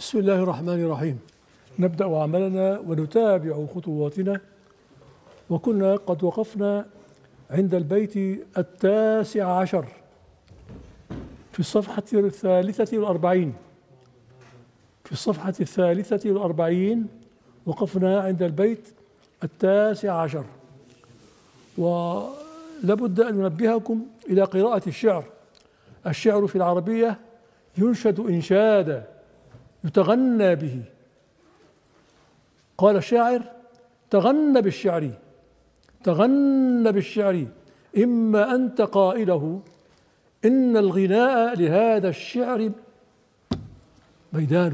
بسم الله الرحمن الرحيم. نبدأ عملنا ونتابع خطواتنا، وكنا قد وقفنا عند البيت 19 في الصفحة 43. في الصفحة 43 وقفنا عند البيت 19، ولابد أن ننبهكم إلى قراءة الشعر. الشعر في العربية ينشد إنشادا يتغنى به. قال الشاعر: تغنى بالشعر، تغنى بالشعر، إما أنت قائله، إن الغناء لهذا الشعر ميدان.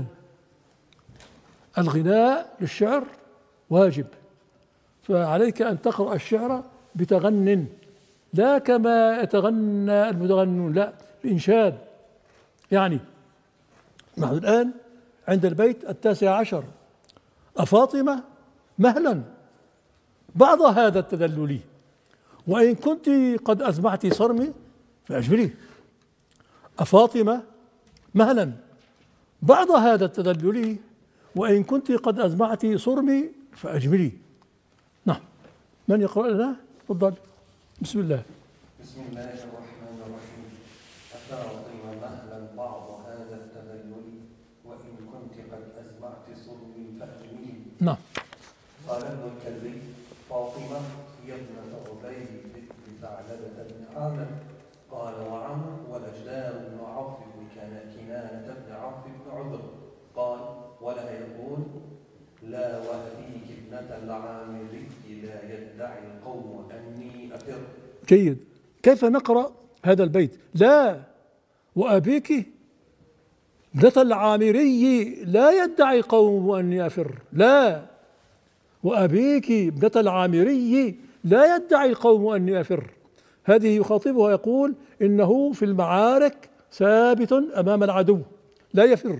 الغناء للشعر واجب، فعليك أن تقرأ الشعر بتغن، لا كما يتغنى المتغنون، لا، بإنشاد. يعني نحن الآن عند البيت 19: أفاطمة مهلا بعض هذا التدلل، وإن كنت قد أزمعت صرمي فأجملي. أفاطمة مهلا بعض هذا التدلل، وإن كنت قد أزمعت صرمي فأجملي. نعم، من يقرأ لنا؟ تفضل. بسم الله. بسم الله الرحمن الرحيم. أفاطمة مهلا بعض هذا التدلل، وإن كنت قد أزمعت صرمي فأجملي. نعم. قال ابن الكلبي: فاطمة هي ابنة عبيد بن ثعلبة بن عامر. قال: وعمر والأجدار بن عوف كان كنانة بن عوف بن عذر. قال: ولها يقول: لا وأبيك ابنة العامري لا يدعي القوم أني أفر. جيد. كيف نقرأ هذا البيت؟ لا وأبيك ابنة العامري لا يدعي قوم أني أفر. لا وأبيك ابنة العامري لا يدعي القوم أني أفر. هذه يخاطبها يقول إنه في المعارك ثابت أمام العدو لا يفر.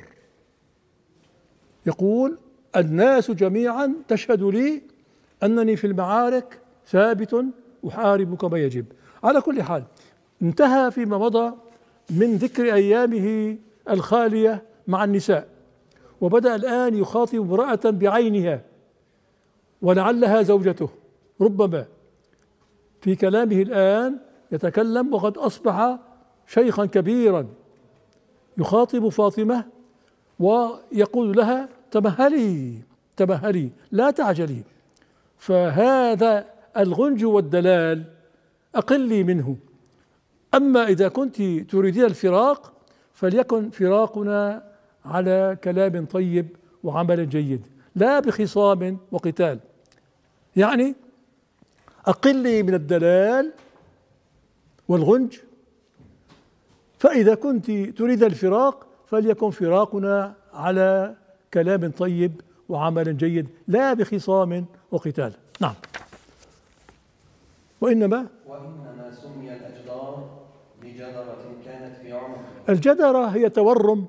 يقول: الناس جميعا تشهد لي أنني في المعارك ثابت أحارب كما يجب. على كل حال، انتهى فيما مضى من ذكر أيامه الخالية مع النساء، وبدأ الآن يخاطب امرأة بعينها ولعلها زوجته. ربما في كلامه الآن يتكلم وقد أصبح شيخا كبيرا، يخاطب فاطمة ويقول لها: تمهلي تمهلي لا تعجلي. فهذا الغنج والدلال أقلي منه. أما إذا كنت تريدين الفراق فليكن فراقنا على كلام طيب وعمل جيد، لا بخصام وقتال. يعني أقلي من الدلال والغنج، فإذا كنت تريد الفراق فليكن فراقنا على كلام طيب وعمل جيد، لا بخصام وقتال. نعم. وإنما سمي الأجدار بجدرة كانت في عنقه. الجدرة هي تورم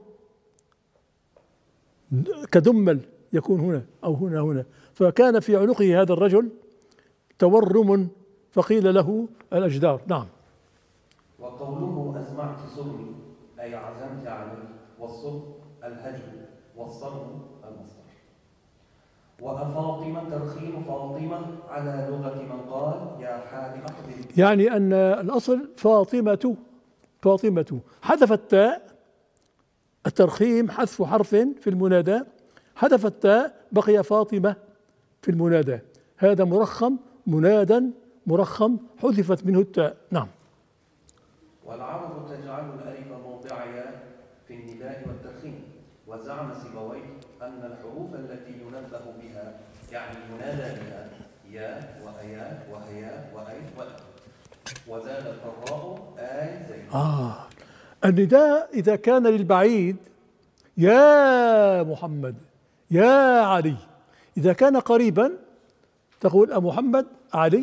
كدمل يكون هنا أو هنا، فكان في عنقه هذا الرجل تورم فقيل له الأجدار. نعم. وقوله أزمعت صرمي أي عزمت عليه، والصرم الهجر، والصرم المصدر. وأفاطمة ترخيم فاطمة على لغة من قال: يا حال أقبل. يعني أن الأصل فاطمة، فاطمة حذف التاء، الترخيم حذف حرف في المنادى، حذف التاء بقي فاطمة في المنادى. هذا مرخم، منادا مرخم حذفت منه التاء. نعم. والعرب تجعل الألف موضع ياء في النداء والترخيم. وزعم سيبويه أن الحروف التي ينبه بها يعني ينادى بها ياء وأياء وهياء وأي وأ. وزاد القراء آي زيد. النداء إذا كان للبعيد يا محمد يا علي، إذا كان قريبا تقول أمحمد علي،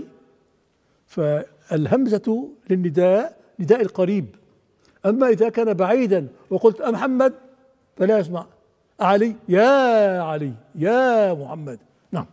فالهمزة للنداء نداء القريب. أما إذا كان بعيدا وقلت أمحمد فلا يسمع. علي يا علي يا محمد. نعم.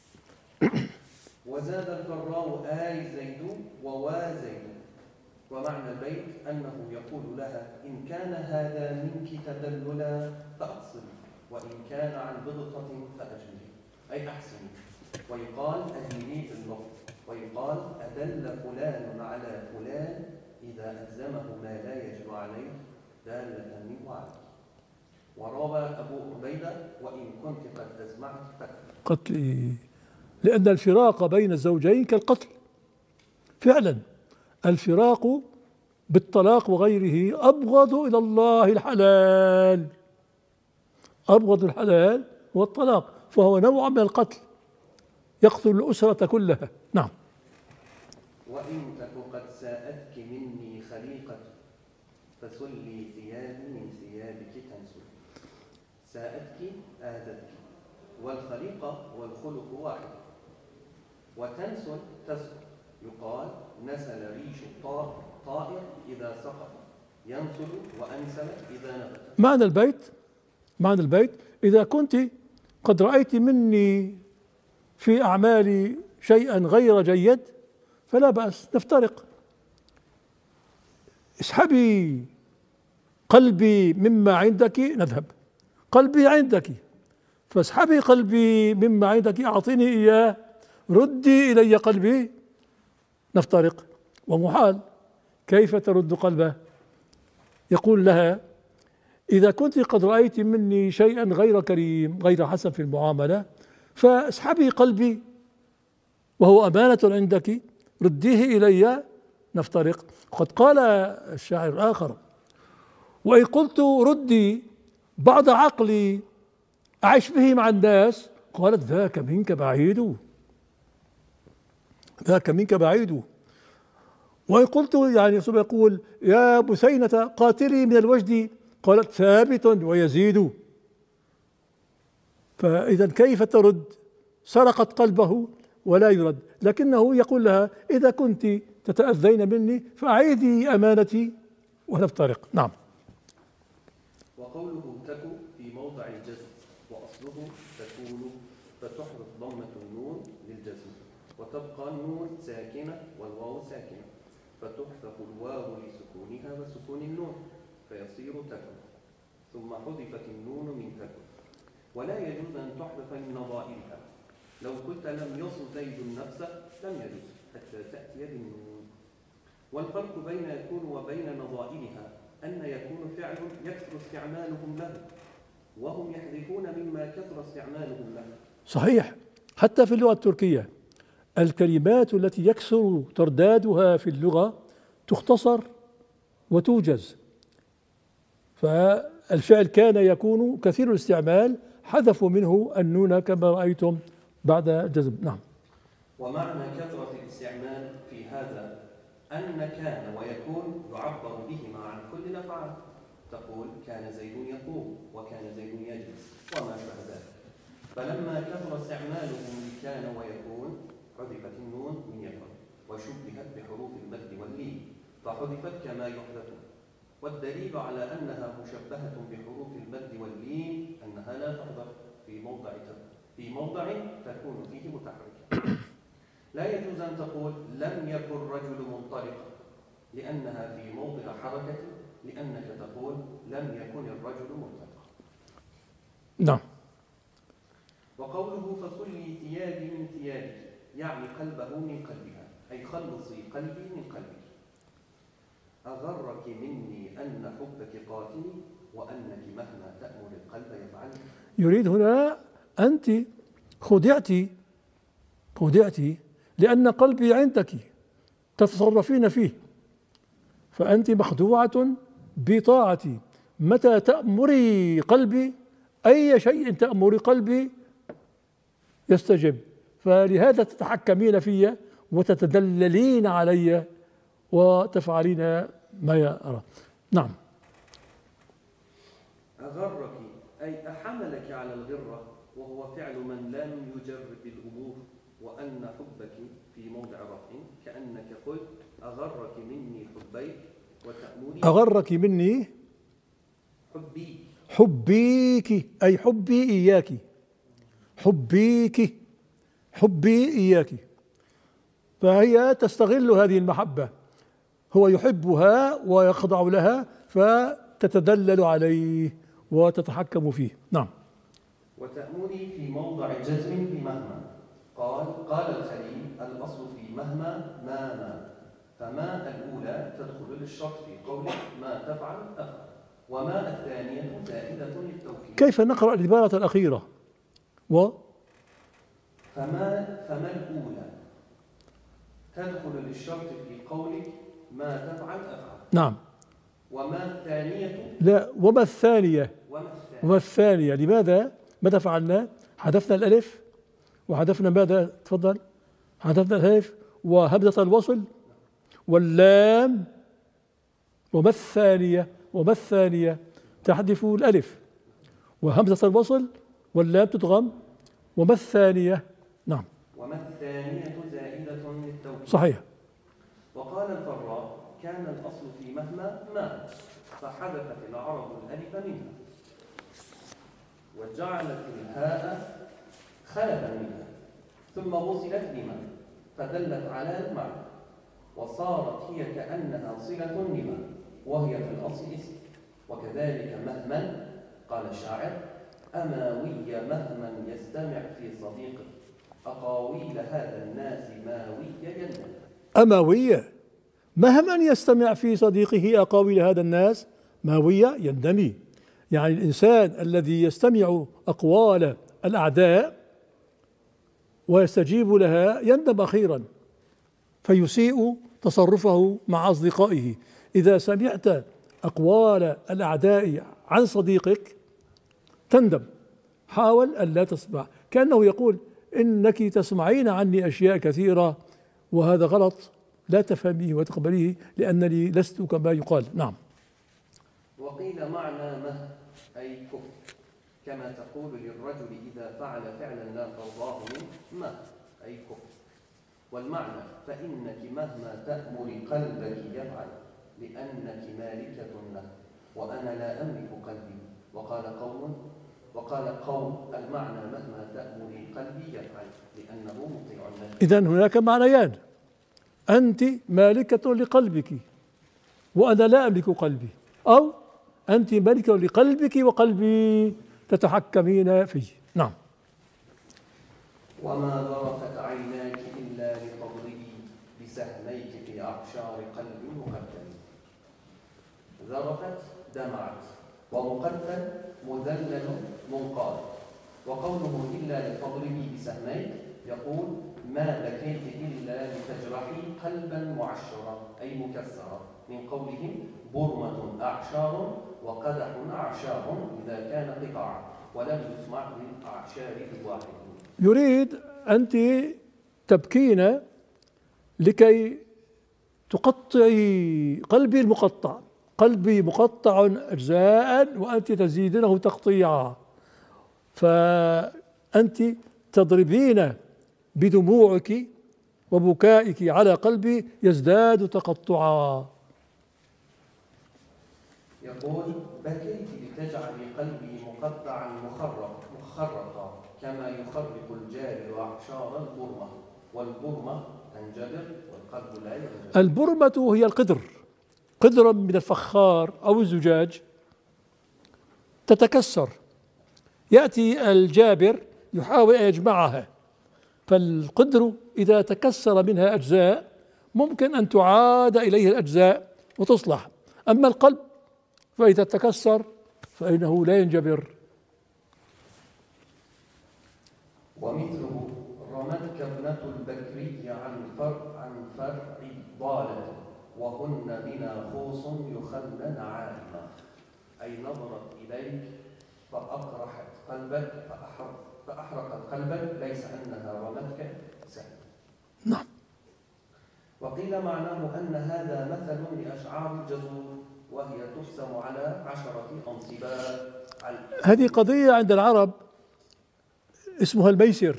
وزاد القراء آي زيد ووا زيد. ومعنى البيت أنه يقول لها: إن كان هذا منك تدللا فأقصد، وإن كان عن بغضة فأجملي أي أحسني. ويقال أجملي في اللغة. ويقال أدل فلان على فلان إذا ألزمه ما لا يجب عليه دالة منه عليه. وروى أبو عبيدة وإن كنت قد أزمعت قتلي، لأن الفراق بين الزوجين كالقتل فعلا. الفراق بالطلاق وغيره أبغض إلى الله الحلال، أبغض الحلال هو الطلاق، فهو نوع من القتل يقتل الأسرة كلها. نعم. وإن تك قد ساءتك مني خليقة فسلي ثيابي من ثيابك تنسل. ساءتك آذتك، والخليقة والخلق واحد. وتنسل تسقط، يقال نسل ريش الطائر إذا سقط، ينسل وأنسل إذا نبت. معنى البيت إذا كنت قد رأيت مني في أعمالي شيئا غير جيد فلا بأس نفترق. اسحبي قلبي مما عندك نذهب، قلبي عندك، فاسحبي قلبي مما عندك أعطيني إياه، ردي إلي قلبي، نفترق. ومحال، كيف ترد قلبه؟ يقول لها إذا كنت قد رأيت مني شيئا غير كريم غير حسن في المعاملة فاسحبي قلبي وهو أمانة عندك، رديه إلي، نفترق. قد قال الشاعر الآخر وإن قلت ردي بعض عقلي أعيش به مع الناس، قالت ذاك منك بعيد، ذاك منك بعيد. وإن قلت يعني ثم يقول يا بثينة قاتلي من الوجد، قالت ثابت ويزيد. فإذا كيف ترد؟ سرقت قلبه ولا يرد، لكنه يقول لها إذا كنت تتأذين مني فأعيدي أمانتي ونفترق. نعم. وقوله تك في موضع الجزم، وأصله تكون، فتحذف ضمة النون للجزم، وتبقى النون ساكنة والواو ساكنة، فتحذف الواو لسكونها وسكون النون فيصير تكن، ثم حذفت النون من تكن. ولا يجوز أن تحذف من نظائرها. لو قلت لم يصل زيد النفس لم يجوز حتى تأتي بالنون. والفرق بين يكون وبين نظائرها أن يكون فعل يكثر استعمالهم له، وهم يحذفون مما كثر استعمالهم له. صحيح، حتى في اللغة التركية الكلمات التي يكثر تردادها في اللغة تختصر وتوجز، فالفعل كان يكون كثير الاستعمال حذفوا منه النون كما رأيتم بعد الجزم. نعم. ومعنى كثرة الاستعمال في هذا أن كان ويكون يعبر بهما عن كل الأفعال. تقول كان زيد يقوم، وكان زيد يجلس، وما شابه ذلك. فلما كثر استعمالهم لكان ويكون حذفت النون من يكون، وشبهت بحروف المد واللين فحذفت كما يحذف. والدليل على أنها مشبهة بحروف المد واللين أنها لا تحذف في موضع تكون فيه متحركة. لا يجوز أن تقول لم يكن رجل منطلقا لأنها في موضع حركة، لأنك تقول لم يكن الرجل منطلقا. نعم. وقوله فصلي ثيابي من ثيابك يعني قلبه من قلبها، أي خلصي قلبي من قلبك. أغرك مني أن حبك قاتلي وأنك مهما تأمر القلب يفعل. يريد هنا أنت خدعت لأن قلبي عندك تتصرفين فيه، فأنت مخدوعة بطاعتي. متى تأمري قلبي أي شيء تأمري قلبي يستجب، فلهذا تتحكمين في وتتدللين علي وتفعلين ما أرى. نعم. أغرك أي أحملك على الغرة، وهو فعل من لم يجرب الأمور، وأن حبك في موضع رفع كأنك قلت أغرك مني حبيك وتأمري. أغرك مني حبيك أي حبي إياك، حبي إياك، فهي تستغل هذه المحبة، هو يحبها ويخضع لها فتتدلل عليه وتتحكم فيه. نعم. وتأملي في موضع جزم بمهما. قال الخليل: الأصل في مهما ما فما الأولى تدخل للشرط في قوله ما تفعل أفعل، وما الثانية زائدة للتوكيد. كيف نقرأ العبارة الأخيرة؟ فما الأولى تدخل للشرط في قولك ما تفعل أفعل. نعم. وما الثانية؟ لا، وما الثانية. لماذا؟ ماذا فعلنا؟ حذفنا الألف وحذفنا ماذا؟ تفضل. حذفنا الألف وهمزة الوصل واللام. وما الثانية تحذف الألف وهمزة الوصل واللام تدغم. وما الثانية؟ نعم. وما الثانية زائدة للتوكيد. صحيح. وقال الفراء: كان الأصل في مهما ما فحذفت العرب الألف منها وجعلت الهاء خلفا منها ثم وصلت بما فدلت على المعنى وصارت هي كأنها صلة لما وهي في الأصل اسم. وكذلك مهما قال الشاعر: أماوي مهما يستمع في صديقه أقاويل هذا الناس ماوي يندم. أماوية مهما يستمع في صديقه أقاويل هذا الناس ماوية يندمي. يعني الإنسان الذي يستمع أقوال الأعداء ويستجيب لها يندم أخيرا فيسيء تصرفه مع أصدقائه. إذا سمعت أقوال الأعداء عن صديقك تندم. حاول ألا تسمع، كأنه يقول إنك تسمعين عني أشياء كثيرة وهذا غلط، لا تفهميه وتقبليه لأنني لست كما يقال. نعم. وقيل معنى مه أي كف، كما تقول للرجل إذا فعل فعلا لا ترضاه منه مه أي كف. والمعنى فإنك مهما تأمر قلبك يفعل لأنك مالكة له وأنا لا أملك قلبي. وقال قوم المعنى مهما تأمر قلبي يفعل لأنه مطيع له. إذن هناك معنيان: أنت مالكة لقلبك وأنا لا أملك قلبي، أو أنت مالكة لقلبك وقلبي تتحكمين فيه. نعم. وما ظرفت عيناك إلا لفضله بسهميك في أعشار قلب مقدم. ذرفت دمعت، ومقدم مذلل منقاد. وقوله إلا لفضله بسهميك يقول ما بكيت إلا لتجرحي قلبا معشرا أي مكسرا، من قولهم برمة أعشار وقدح أعشار إذا كان قطعا ولم يسمع للأعشار بواحد. يريد أنت تبكين لكي تقطعي قلبي المقطع، قلبي مقطع أجزاء وأنت تزيدينه تقطيعا، فأنت تضربين بدموعك وبكائك على قلبي يزداد تقطعا. يقول بكيت لتجعلي قلبي مقطعا مخرقا كما يخرق الجاري أعشار البرمة، والبرمة تنجبر والقلب لا ينجبر. البرمة هي القدر، قدرا من الفخار أو الزجاج تتكسر، يأتي الجابر يحاول أن يجمعها، فالقدر إذا تكسر منها أجزاء ممكن أن تعاد إليه الأجزاء وتصلح، أما القلب فإذا تكسر فإنه لا ينجبر. ومثله رمتك ابنة البكري عن فرع ضالة وهن بنا خوص يخلن عالما، أي نظرت إليك فأقرحت قلبك فأحرقت قلبك، ليس أنها رمتك سهل. نعم. وقيل معناه أن هذا مثل لأشعار الجزور وهي تقسم على 10 أنصباء. هذه قضية عند العرب اسمها الميسر،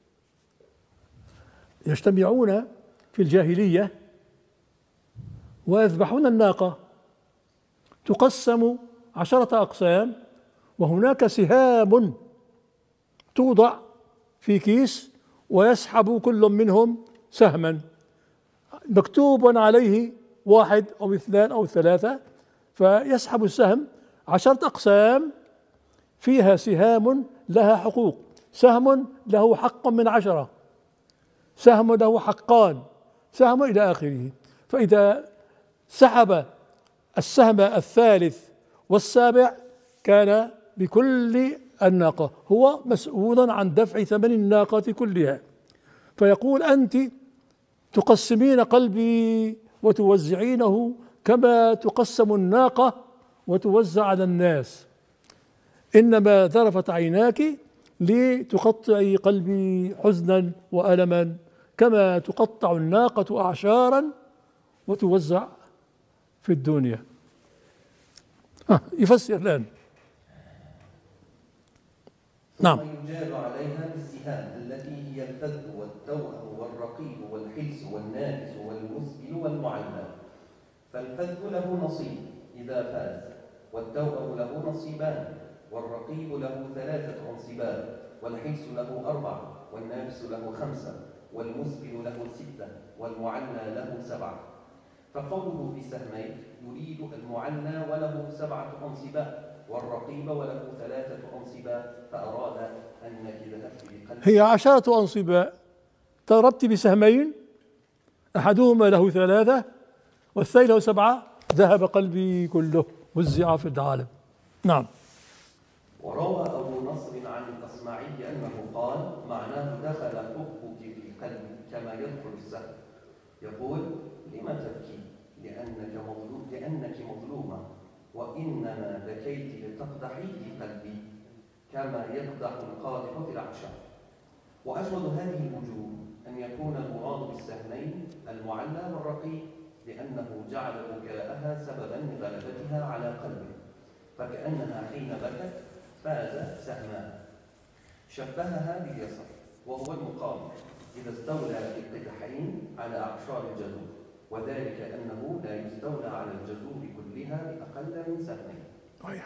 يجتمعون في الجاهلية ويذبحون الناقة، تقسم 10 أقسام وهناك سهام توضع في كيس ويسحب كل منهم سهما مكتوب عليه 1 أو 2 أو 3، فيسحب السهم 10 أقسام فيها سهام لها حقوق، سهم له حق من 10، سهم له حقان، سهم إلى آخره. فإذا سحب السهم الثالث والسابع كان بكل الناقة، هو مسؤول عن دفع ثمن الناقة كلها. فيقول: أنت تقسمين قلبي وتوزعينه كما تقسم الناقة وتوزع على الناس، إنما ذرفت عيناك لتقطعي قلبي حزنا وألما كما تقطع الناقة أعشارا وتوزع في الدنيا. يفسر الآن. نعم. يجال عليها بالسهام التي هي الفذ والتوأم والرقيب والحلس والنافس والمسبل والمعلى. فالفذ له نصيب إذا فاز، والتوأم له نصيبان، والرقيب له 3 أنصبان، والحلس له 4، والنافس له 5، والمسبل له 6، والمعلى له 7. فقوله بسهمين يريد المعلى وله 7 أنصباء، والرقيب وله 3 أنصباء، فأراد أنك ذهبت بقلب هي 10 أنصباء، ضربت بسهمين أحدهما له 3 والثاني له 7، ذهب قلبي كله، وزع في العالم. نعم. وروى أبو نصر عن الأصمعي أنه قال: معناه دخل حبك في قلبي كما يدخل السهم. يقول: لم تبكي؟ لأنك مظلومة، وإنما بكيت لتقدحي في قلبي كما يقدح القادح في الأعشاب. وأجود هذه الوجوه أن يكون المراد بالسهمين المعلى والرقيق، لأنه جعل بكاءها سببا لغلبتها على قلبه، فكأنها حين بكت فاز سهمها. شبهها باليسر وهو المقام إذا استولى بالقدحين على أعشار الجذور، وذلك أنه لا يستولى على الجذور كلها بأقل من سهمين.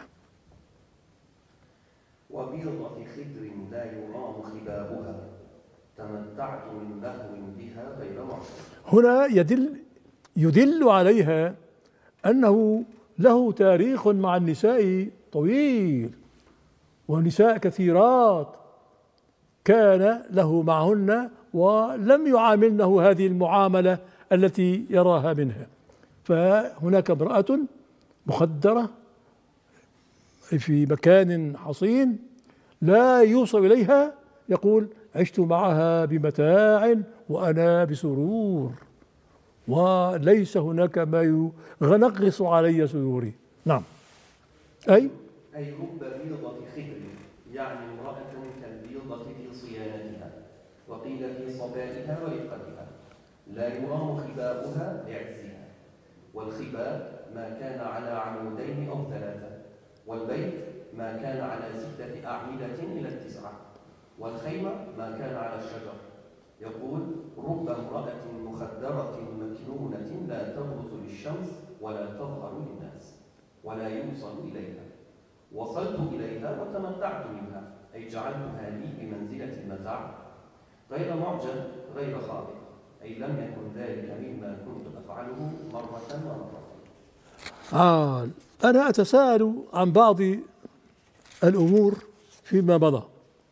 وبيضة خدر لا يرام خبابها، تمتعت من لهو بها غير معصية. هنا يدل عليها أنه له تاريخ مع النساء طويل، ونساء كثيرات كان له معهن ولم يعاملنه هذه المعاملة التي يراها منها. فهناك امرأة مخدرة في مكان حصين لا يوصل إليها، يقول: عشت معها بمتاع وأنا بسرور، وليس هناك ما ينغص علي سروري. نعم. أي رب بيضة خدر، يعني امرأة كالبيضة في صيانتها، وقيل في صفائها ورقتها، لا يرام خبابها لعزها. والخباب ما كان على عمودين أو 3، والبيت ما كان على 6 أعمدة إلى 9، والخيمة ما كان على الشجر. يقول: رب امرأة مخدرة مكنونة لا تبرز للشمس ولا تظهر للناس ولا يوصل إليها. وصلت إليها وتمتعت منها، أي جعلتها لي بمنزلة المتاع، غير معجب غير خاطئ، أي لم يكن ذلك مما كنت أفعله مرة ومرة. أنا أتساءل عن بعض الأمور فيما مضى.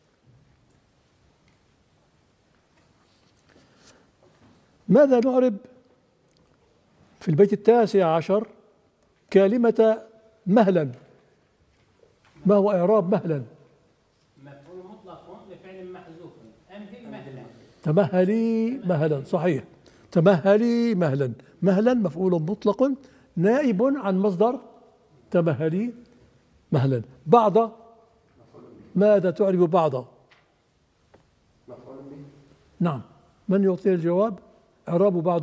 ماذا نعرب في البيت 19 كلمة مهلا؟ ما هو إعراب مهلا؟ مفعول مطلق لفعل محذوف، أمهل مهلا. تمهلي مهلا، صحيح، تمهلي مهلا. مهلا مفعول مطلق نائب عن مصدر تمهلي مهلا. بعض، ماذا تعرب بعض؟ مفعول به. نعم، من يعطي الجواب؟ إعراب بعض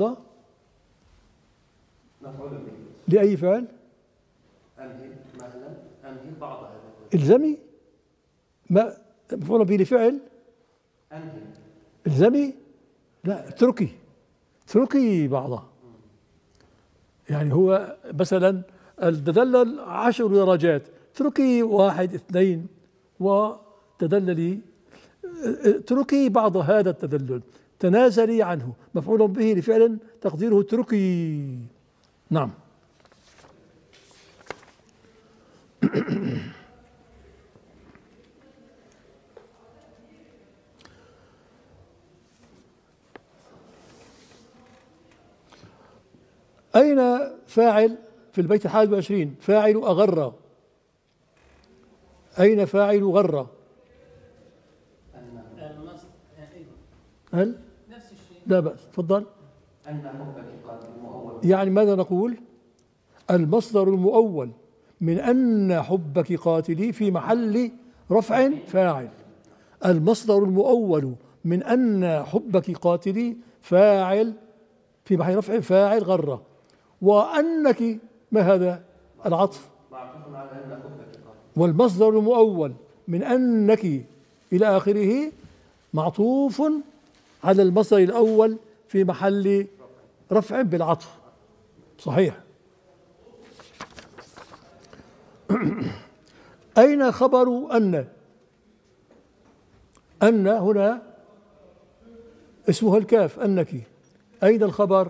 مفعول به. لأي فعل؟ أمهل مهلا، أمهل بعض هذا. إلزمي، ما مفعول به لفعل أمهل. إلزمي؟ لا، اتركي بعضه. يعني هو مثلا التدلل 10 درجات، اتركي 1 2 وتدللي، اتركي بعض هذا التدلل، تنازلي عنه. مفعول به لفعل تقديره اتركي. نعم. أين فاعل في البيت 21 فاعل أغر؟ أين فاعل غر؟ هل؟ نفس الشيء. لا بأس، تفضل. أن حبك قاتل مؤول. يعني ماذا نقول؟ المصدر المؤول من أن حبك قاتلي في محل رفع فاعل. المصدر المؤول من أن حبك قاتلي فاعل في محل رفع فاعل غرة. وأنك ما هذا؟ العطف. معطوف على أن حبك قاتل. والمصدر المؤول من أنك إلى آخره معطوف على المصدر الأول في محل رفع بالعطف. صحيح. أين خبر أن؟ أن هنا اسمها الكاف أنك. أين الخبر؟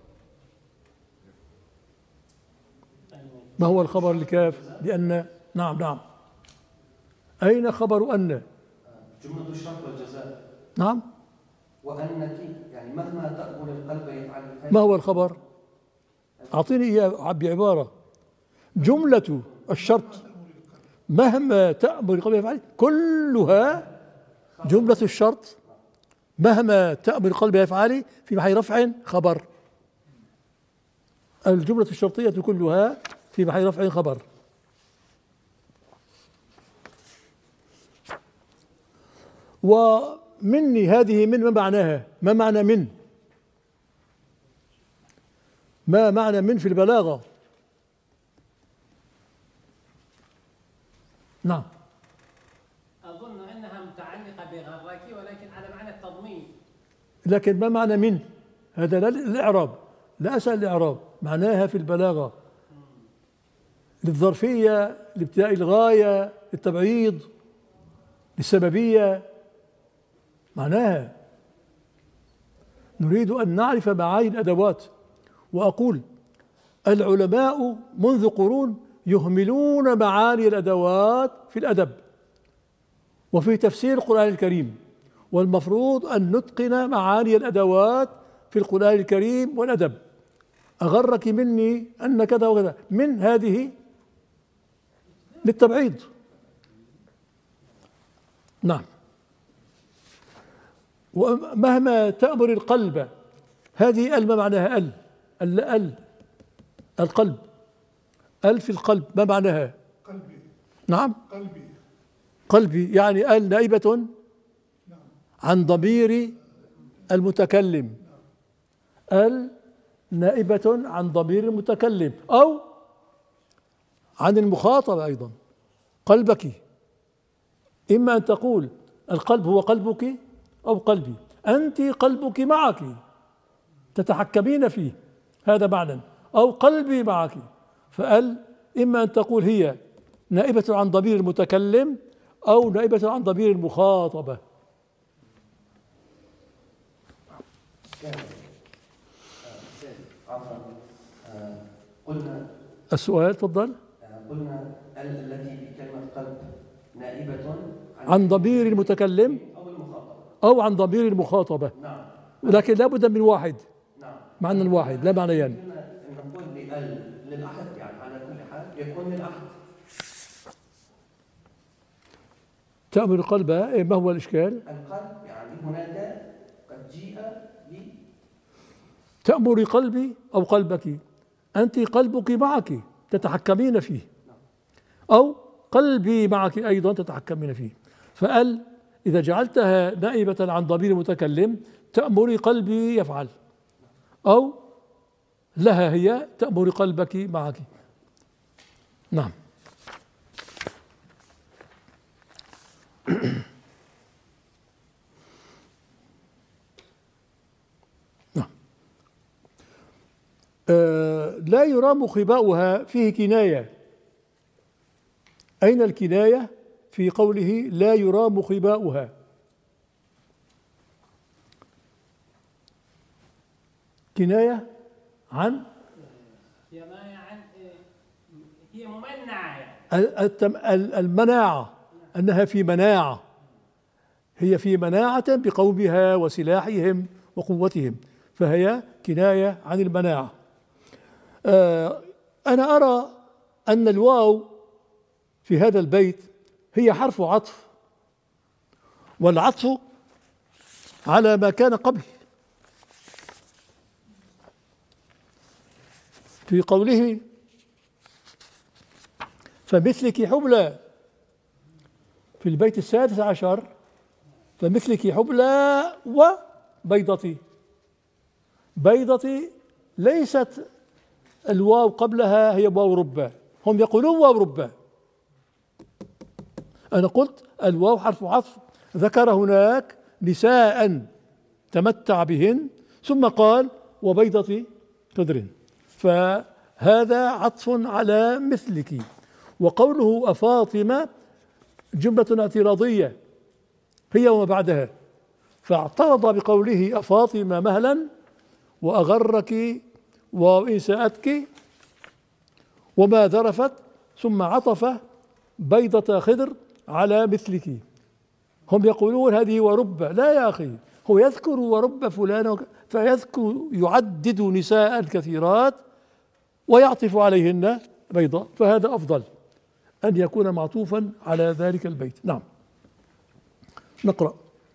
ما هو الخبر الكاف لأن؟ نعم. أين خبر أن؟ جملة الشرط والجزاء. نعم. وأنك يعني مهما تأمر القلب يفعل الخير. ما هو الخبر؟ أعطيني إياه بعبارة. جملة الشرط مهما تأمر القلب يفعل كلها جملة الشرط مهما تأمر القلب يفعل في محل رفع خبر. الجملة الشرطية كلها في محل رفع خبر. ومني هذه من ما معناها؟ ما معنى من؟ ما معنى من في البلاغة؟ نعم. أظن أنها متعلقة بغرك ولكن على معنى التضمين. لكن ما معنى من؟ هذا لا الإعراب، لا أسأل الإعراب، معناها في البلاغة للظرفية، لابتداء الغاية، للتبعيض، للسببية، معناها. نريد أن نعرف معاني الأدوات. وأقول العلماء منذ قرون يهملون معاني الأدوات في الأدب وفي تفسير القرآن الكريم، والمفروض أن نتقن معاني الأدوات في القرآن الكريم والأدب. أغرك مني أن كذا وكذا، من هذه للتبعيض. نعم. ومهما تأمر القلب، هذه ما معناها؟ القلب، في القلب ما معناها؟ قلبي. نعم. قلبي يعني نائبة عن ضمير المتكلم. نائبة عن ضمير المتكلم أو عن المخاطب أيضا. قلبك، إما أن تقول القلب هو قلبك أو قلبي، أنت قلبك معك تتحكمين فيه، هذا معنى، أو قلبي معك. إما أن تقول هي نائبة عن ضمير المتكلم أو نائبة عن ضمير المخاطبة. قلنا السؤال تفضل. قلنا التي في كلمة قلب نائبة عن ضمير المتكلم أو المخاطبة أو عن ضمير المخاطبة. نعم. لكن لا بد من واحد. نعم. معنى الواحد لا معنيان. نقول للأحد، يعني على كل حال يكون للأحد. تأمر القلب، ما هو الإشكال؟ القلب يعني هناك قد جيء تأمر قلبي أو قلبك، أنت قلبك معك تتحكمين فيه، أو قلبي معك أيضا تتحكمين فيه. إذا جعلتها نائبة عن ضمير المتكلم تأمري قلبي يفعل، أو لها هي تأمر قلبك معك. نعم. نعم. لا يرام خباؤها فيه كناية. أين الكناية في قوله لا يرام خباؤها؟ كناية عن هي ممنعة، المناعة، أنها في مناعة، هي في مناعة بقومها وسلاحهم وقوتهم، فهي كناية عن المناعة. أنا أرى أن الواو في هذا البيت هي حرف عطف، والعطف على ما كان قبل. في قوله فمثلك حبلى في البيت 16، فمثلك حبلى وبيضتي. بيضتي ليست الواو قبلها هي واو ربا، هم يقولون واو ربا، أنا قلت الواو حرف عطف، ذكر هناك نساء تمتع بهن ثم قال وبيضة قدر، فهذا عطف على مثلك. وقوله أفاطمة جملة اعتراضية هي وما بعدها، فاعترض بقوله أفاطمة مهلا وأغرك وإن سأتك وما ذرفت، ثم عطف بيضة خضر على مثلك. هم يقولون هذه ورب، لا يا أخي، هو يذكر ورب فلان فيذكر يعدد نساء كثيرات ويعطف عليهن بيضاء، فهذا أفضل أن يكون معطوفا على ذلك البيت. نعم، نقرأ.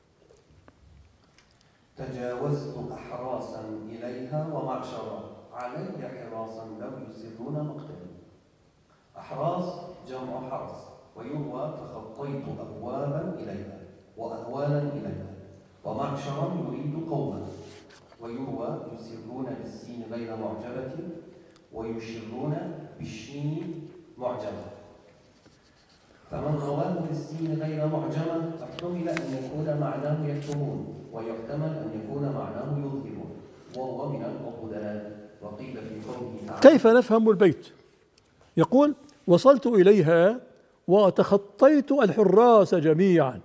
تجاوزت أحراسا إليها ومعشرا علي حراسا لو يسرون مقتلي. أحراس جمع حرس، ويروى تخطيت أبوابا إليها وأهوالا إليها. ومعشرا يريد قوما، ويروى يسرون بالسين غير معجبة ويشرون بالشين معجبة. فمن رواه بالسين غير معجمة احتمل أن يكون معناه يكتمون، ويحتمل أن يكون معناه يظهرون، وهو من العقدان. وقيل في قوله تعالى كيف نفهم البيت؟ يقول وصلت إليها وتخطيت الحراس جميعا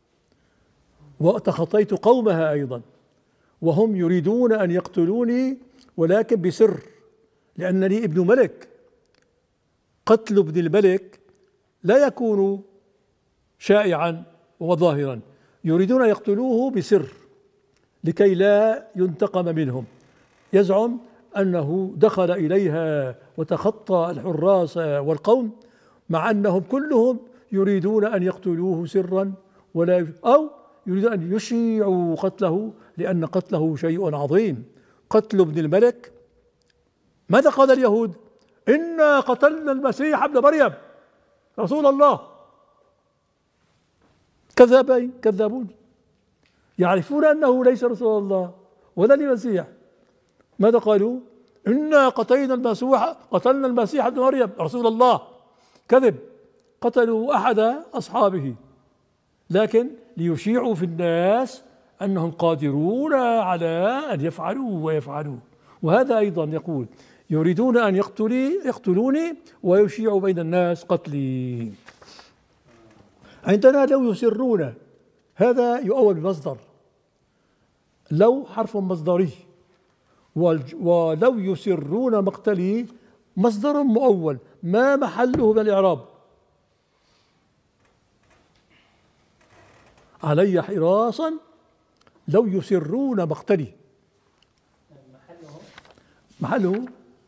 وتخطيت قومها أيضا، وهم يريدون أن يقتلوني ولكن بسر، لأنني ابن ملك. قتل ابن الملك لا يكون شائعا وظاهرا، يريدون أن يقتلوه بسر لكي لا ينتقم منهم. يزعم أنه دخل إليها وتخطى الحراس والقوم مع أنهم كلهم يريدون أن يقتلوه سرا أو يريدون أن يشيعوا قتله، لأن قتله شيء عظيم. قتل ابن الملك، ماذا قال اليهود؟ إنا قتلنا المسيح ابن مريم رسول الله. كذابون، يعرفون أنه ليس رسول الله ولا المسيح. ماذا قالوا؟ إنا قتلنا المسيح ابن مريم رسول الله. كذب، قتلوا أحد أصحابه، لكن ليشيعوا في الناس أنهم قادرون على أن يفعلوا ويفعلوا. وهذا أيضا يقول يريدون أن يقتلوني ويشيعوا بين الناس قتلي. عندنا لو يسرون، هذا يؤول بمصدر، لو حرف مصدري، ولو يسرون مقتلي مصدر مؤول ما محله من الإعراب. علي حراسا لو يسرون مقتلي، محله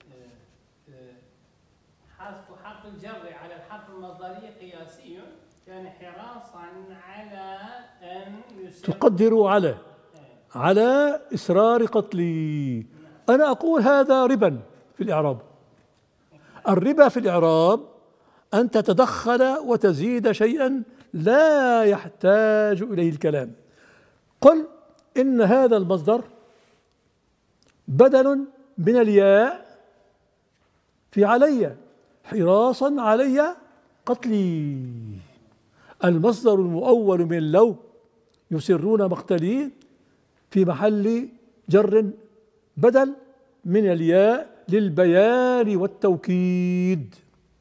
حرف الجر على الحرف المصدري قياسي، يعني حراسا على أن تقدروا على إسرار قتلي. أنا أقول هذا ربا في الإعراب. الربا في الإعراب أن تتدخل وتزيد شيئا لا يحتاج إليه الكلام. قل إن هذا المصدر بدل من الياء في علي، حراسا علي قتلي. المصدر المؤول من لو يسرون مقتلي في محل جر بدل من الياء للبيان والتوكيد.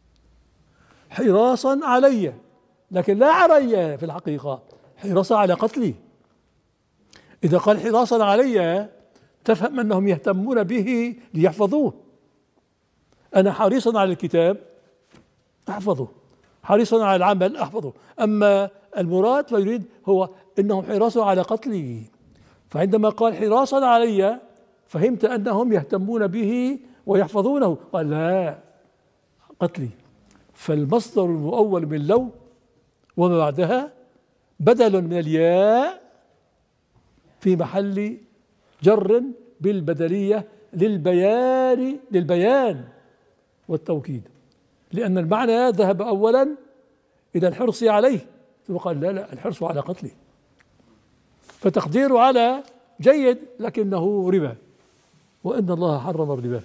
حراسا علي، لكن لا علي في الحقيقة، حراسا على قتلي. إذا قال حراسا علي تفهم أنهم يهتمون به ليحفظوه. أنا حريصا على الكتاب أحفظه، حريصا على العمل أحفظه، أما المراد فيريد هو إنهم حراسا على قتله. فعندما قال حراسا علي فهمت أنهم يهتمون به ويحفظونه، قال لا، قتلي. فالمصدر المؤول من لو وما بعدها بدل من الياء في محل جر بالبدلية للبيان والتوكيد، لأن المعنى ذهب أولا إلى الحرص عليه، ثم قال لا الحرص على قتله، فتقدير على جيد لكنه ربا، وإن الله حرم الربا.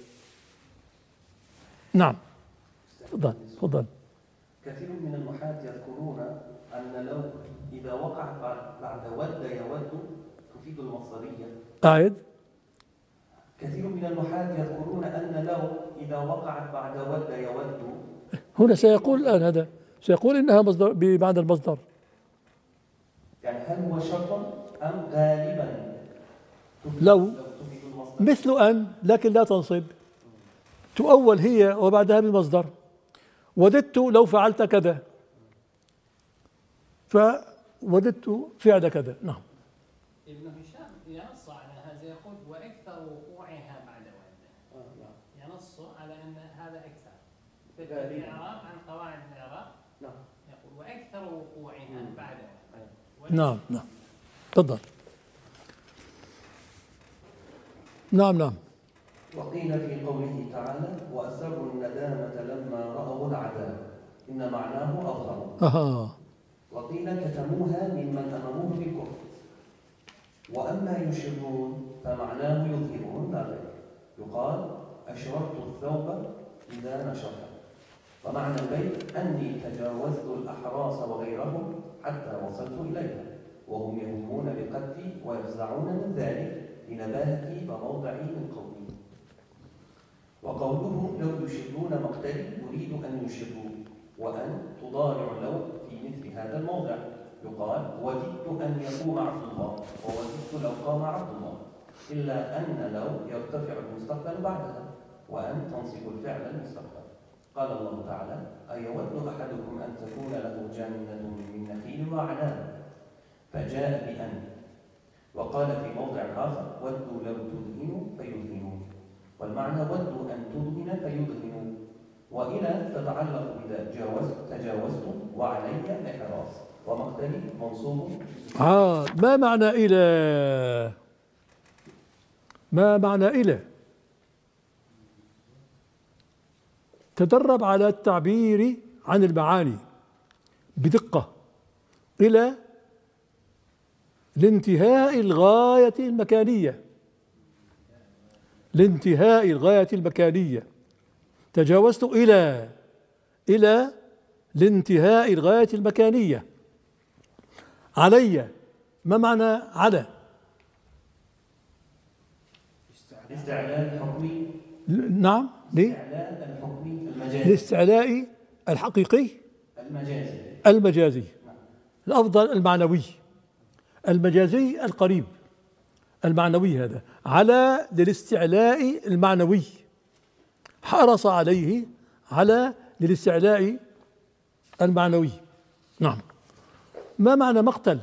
نعم، تفضل. كثير من النحاة يذكرون أن لو إذا وقعت بعد ود يود تفيد المصدرية. أعد. كثير من النحاة يذكرون أن لو إذا وقعت بعد ود يود. هنا سيقول الآن هذا سيقول إنها مصدر بمعنى المصدر. يعني هل هو شرطا أم غالبا لو مثل أن، لكن لا تنصب، تؤول هي وبعدها بالمصدر. وددت لو فعلت كذا، فوددت فعل كذا. نعم. ابن هشام ينص على هذا، يقول واكثر وقوعها بعد ود. ينص على ان هذا اكثر في الاعراب عن قواعد الاعراب. يقول واكثر وقوعها بعد ود. نعم. تفضل. نعم. وقيل في قوله تعالى وأسروا الندامة لما رأوا العذاب إن معناه أظهر. وقيل كتموها ممن أمروه بالكفر. وأما يشرون فمعناه يظهرون لا غير. يقال أشررت الثوب إذا نشرت. ومعنى البيت أني تجاوزت الأحراس وغيرهم حتى وصلت إليها، وهم يهمون بقتلي ويفزعون من ذلك لنباهتي وموضعي من قولي. وقوله لو يشرون مقتلي يريد أن يشروا، وأن تضارع لو في مثل هذا الموضع. يقال وددت أن يقوم عبد الله، ووددت لو قام عبد الله، إلا أن لو يرتفع المستقبل بعدها، وأن تنصب الفعل المستقبل. قال الله تعالى أيود أحدكم أن تكون له جنة من نخيل وأعناب فجاء بأن. وقال في موضع آخر ودوا لو تدهنوا فيدهنون، والمعنى ودوا أن تدهن فيدهنوا. وإلى تتعلق بذا تجاوزت وعلي الإحراس، ومقتلي منصوب. ما معنى إلى؟ تدرب على التعبير عن المعاني بدقة. إلى لانتهاء الغاية المكانية، لانتهاء الغاية المكانية. تجاوزت إلى لانتهاء الغاية المكانية. علي، ما معنى على؟ الاستعلاء الحكمي. نعم، الاستعلاء الحكمي المجازي. الاستعلاء الحقيقي المجازي. الأفضل المعنوي، المجازي القريب، المعنوي. هذا على للاستعلاء المعنوي، حرص عليه على للاستعلاء المعنوي. نعم. ما معنى مقتل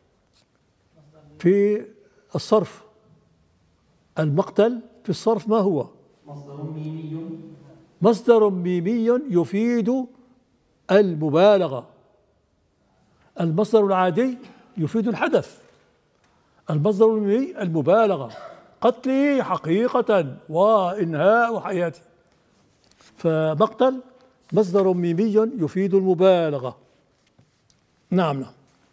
في الصرف؟ المقتل في الصرف ما هو؟ مصدر ميمي يفيد المبالغة. المصدر العادي يفيد الحدث، المصدر الميمي المبالغة. قتلي حقيقة وإنهاء حياتي. فمقتل مصدر ميمي يفيد المبالغة. نعم.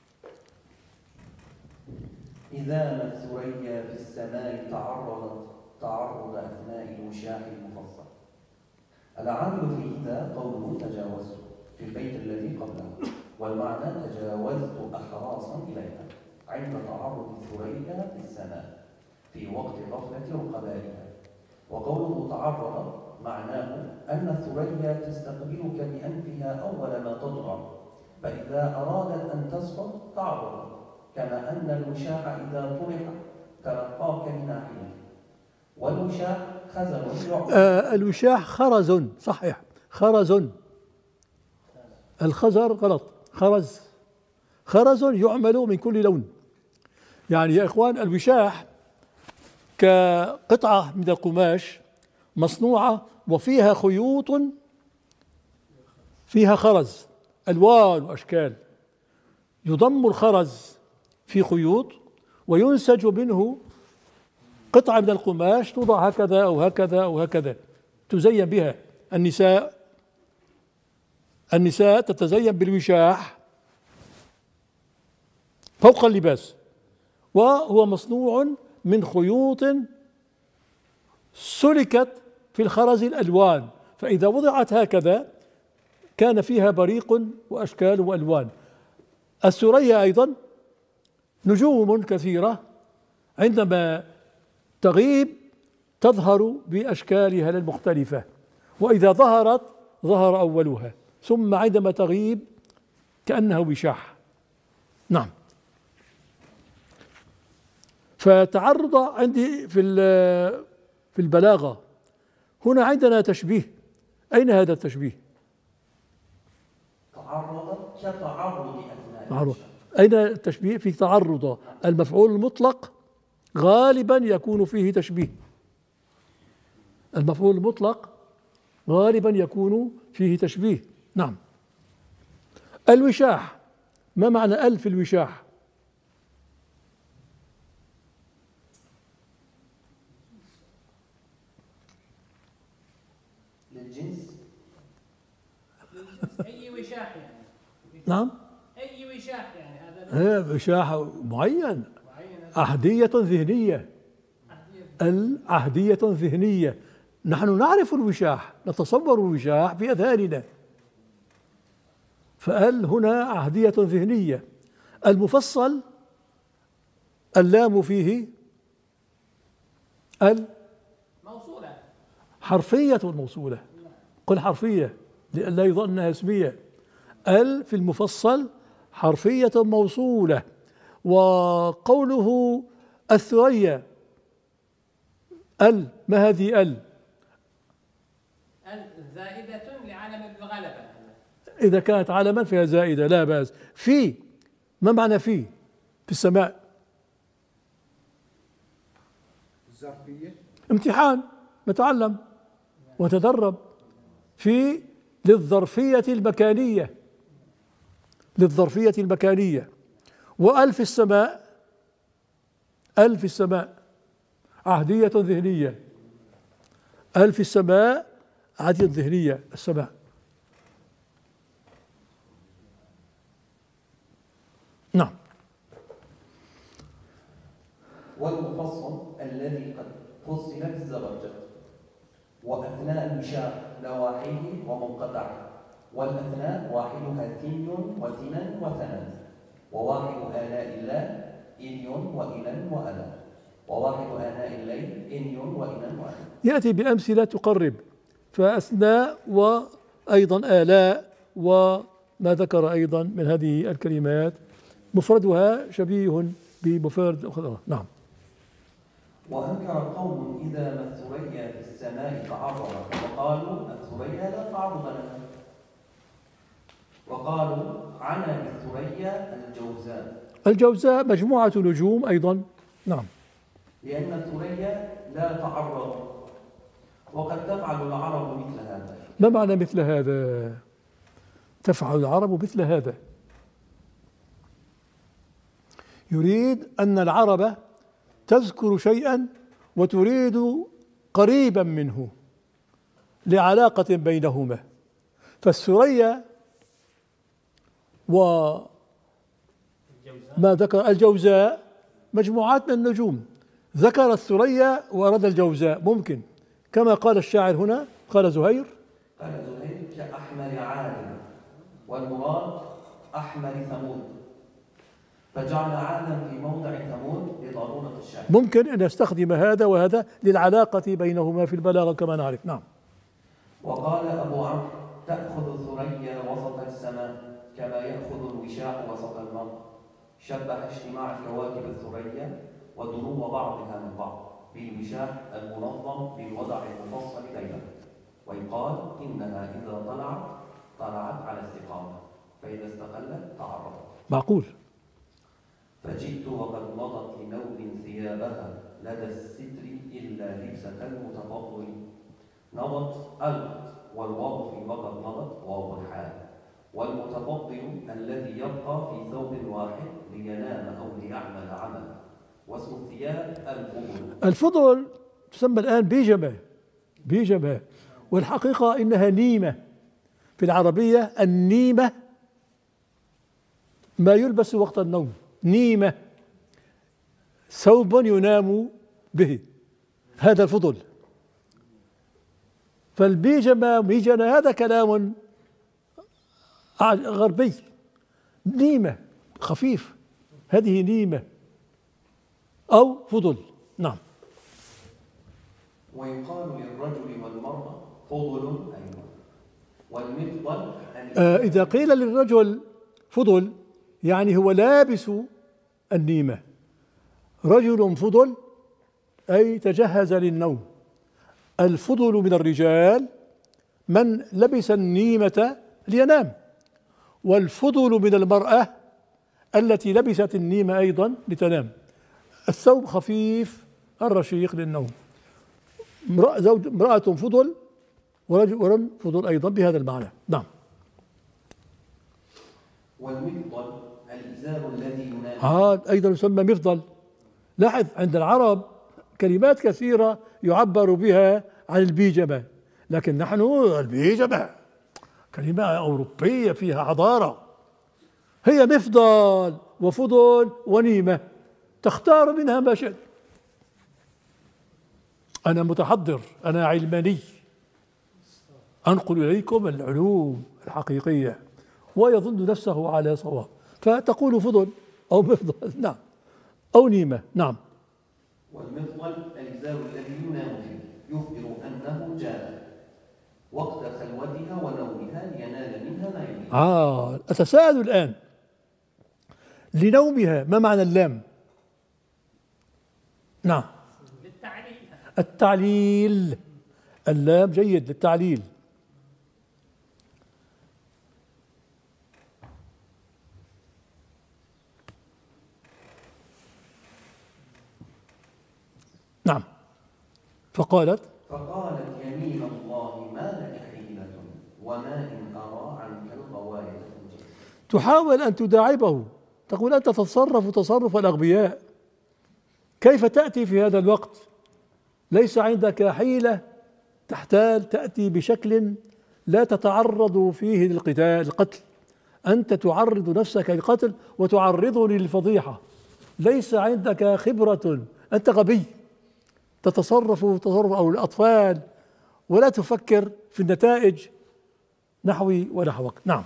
إذا ما الثريا في السماء تعرض أثناء الوشاح المفصل. العامل في إذا قوله تجاوزت في البيت الذي قبله، والمعنى تجاوزت أحراسا إليها عند تعرض الثريا في السماء في وقت غفلة رقبائها. وقوله تعرض معناه أن الثريا تستقبلك بأنفها أول ما تطلع، فإذا أرادت أن تسقط تعرضت، كما أن الوشاح إذا طرح تلقاك من ناحيته. والوشاح خزن الوشاح خرز، صحيح، خرز. الخزر غلط، خرز يعمل من كل لون. يعني يا إخوان الوشاح كقطعة من القماش مصنوعة وفيها خيوط فيها خرز ألوان وأشكال، يضم الخرز في خيوط وينسج منه قطعة من القماش توضع هكذا أو هكذا أو هكذا تزين بها. النساء تتزين بالوشاح فوق اللباس، وهو مصنوع من خيوط سلكت في الخرز الألوان، فإذا وضعت هكذا كان فيها بريق وأشكال وألوان. الثريا أيضا نجوم كثيرة عندما تغيب تظهر بأشكالها المختلفة، وإذا ظهرت ظهر أولها، ثم عندما تغيب كأنها وشاح. نعم. فتعرض عندي في البلاغة هنا عندنا تشبيه. أين هذا التشبيه؟ تعرض كتعرض تعرض. أين التشبيه؟ في تعرض. المفعول المطلق غالبا يكون فيه تشبيه، المفعول المطلق غالبا يكون فيه تشبيه. نعم. الوشاح، ما معنى ألف الوشاح؟ للجنس. أي وشاح يعني. نعم. أي وشاح يعني هذا وشاح معين، عهدية ذهنية. العهدية ذهنية، نحن نعرف الوشاح، نتصور الوشاح في أذهاننا، فال هنا عهدية ذهنية. المفصل اللام فيه موصولة، حرفية موصولة، قل حرفية لئلا يظن أنها اسمية. في المفصل حرفية موصولة. وقوله الثريا ما هذه زائدة لعلم الغلبة. إذا كانت علما فيها زائدة لا بأس. في، ما معنى في السماء؟ الظرفية. امتحان، نتعلم وتدرب. في للظرفية المكانية، للظرفية المكانية. وألف السماء، ألف السماء عهدية ذهنية، ألف السماء عهدية ذهنية السماء. نعم. والمفصل الذي قد فصل بالزبرجد، وأثناء الوشاح نواحيه ومنقطعه، والأثناء واحدها ثني وثنا وثنا، وواحد آلاء الله إني وإنا وأنا، وواحد آناء الليل إني وإنا وأنا. يأتي بأمثلة تقرب، فأثناء وأيضا آلاء وما ذكر أيضا من هذه الكلمات مفردها شبيه بمفرد أخرى. نعم. وأنكر قوم إذا ما الثريا في السماء تعرض، وقالوا الثريا لا تعرض لنا، وقالوا عنا بالثريا الجوزاء. الجوزاء مجموعة نجوم أيضا. نعم. لأن الثريا لا تعرض، وقد تفعل العرب مثل هذا. ما معنى مثل هذا؟ تفعل العرب مثل هذا، يريد أن العرب تذكر شيئا وتريد قريبا منه لعلاقة بينهما. فالثريا وما ذكر الجوزاء مجموعات من النجوم، ذكر الثريا وأراد الجوزاء، ممكن كما قال الشاعر هنا، قال زهير كأحمر عاد، والمراد أحمر ثمود، فجعل عادا في موضع ثمود لضرورة الشعر. ممكن أن يستخدم هذا وهذا للعلاقة بينهما في البلاغة كما نعرف. نعم. وقال أبو عمرو تأخذ ثريا وسط السماء كما يأخذ الوشاح وسط المرء، شبه اجتماع الكواكب الثريا ودنو بعضها من بعض بالوشاح المنظم بالوضع المفصل بينهم، ويقال إنها إذا طلعت على استقامة، فإذا استقلت تعرضت. معقول. فجئت وقد مضت لنوم ثيابها لدى الستر إلا لبسة المتفضل، نضت ألقت، والواو في بقت مضت واو الحال. والمتفضل الذي يبقى في ثوب واحد لينام أو ليعمل عمل. واسم الثياب الفضل. الفضل تسمى الآن بيجمة، والحقيقة إنها نيمة. في العربية النيمة ما يلبس وقت النوم، نيمة ثوب ينام به، هذا الفضل. فالبيجمة ميجنة هذا كلام غربي، نيمة خفيف، هذه نيمة أو فضل. نعم. ويقال للرجل والمرأة فضل أيضا. والمفضل إذا قيل للرجل فضل يعني هو لابس النيمة. رجل فضل أي تجهز للنوم. الفضل من الرجال من لبس النيمة لينام، والفضل من المرأة التي لبست النيمة أيضا لتنام. الثوب خفيف الرشيق للنوم. امرأة فضل ورجل فضل أيضا بهذا المعنى. نعم. والمفضل الإزار الذي ينام أيضا يسمى مفضل. لاحظ عند العرب كلمات كثيرة يعبر بها عن البيجمة، لكن نحن البيجمة كلمة أوروبية فيها حضارة. هي مفضل وفضل ونيمة، تختار منها ما شئت. أنا متحضر، أنا علماني، أنقل إليكم العلوم الحقيقية، ويظن نفسه على صواب، فتقول فضل أو مفضل. نعم. أو نيمة. نعم. والمفضل الإزار الذي ينام فيه يخبر أنه جاء وقت خلوتها ونومها لينال منها ما يريد. أتساءل الآن، لنومها ما معنى اللام؟ نعم. التعليل. اللام جيد للتعليل. نعم. فقالت يمين الله ما لك حيلة وما إن أرى عنك الغواية. تحاول أن تداعبه، تقول أنت تتصرف تصرف الأغبياء، كيف تأتي في هذا الوقت؟ ليس عندك حيلة تحتال، تأتي بشكل لا تتعرض فيه القتل. أنت تعرض نفسك للقتل وتعرضني للفضيحة. ليس عندك خبرة، أنت غبي، تتصرف تصرف أو الأطفال ولا تفكر في النتائج نحوي ونحوك. نعم.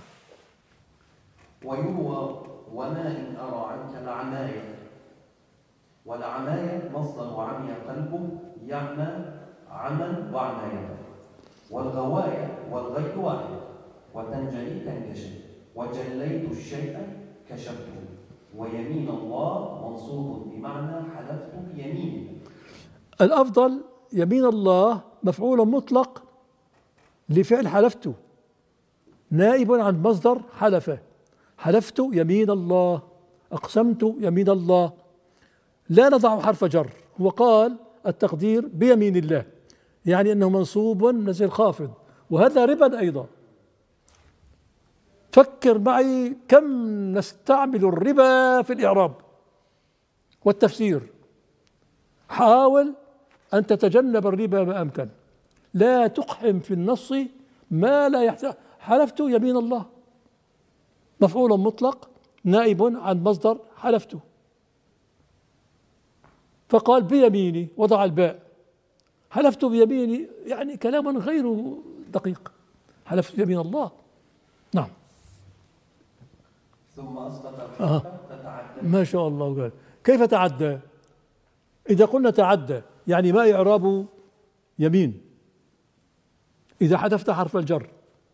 ويروى وما إن أرى عنك العماية. والعماية مصدر عمي قلبه يعمى عمى وعماية. والغواية والغي واحد، وتنجلي تنكشف، وجليت الشيء كشفته. ويمين الله منصوب بمعنى حلفت بيمينه. الأفضل يمين الله مفعول مطلق لفعل حلفت، نائب عن مصدر حلف. حلفت يمين الله، أقسمت يمين الله. لا نضع حرف جر، هو قال التقدير بيمين الله، يعني أنه منصوب نزل خافض، وهذا ربا أيضا. فكر معي كم نستعمل الربا في الإعراب والتفسير. حاول أن تتجنب الربا ما أمكن، لا تقحم في النص ما لا يحتاج. حلفت يمين الله مفعول مطلق نائب عن مصدر حلفت، فقال بيميني وضع الباء. حلفت بيميني يعني كلام غير دقيق، حلفت يمين الله. نعم. ثم أسقط تتعدى. ما شاء الله. قال كيف تعدى؟ إذا قلنا تعدى يعني ما إعراب يمين إذا حذفت حرف الجر؟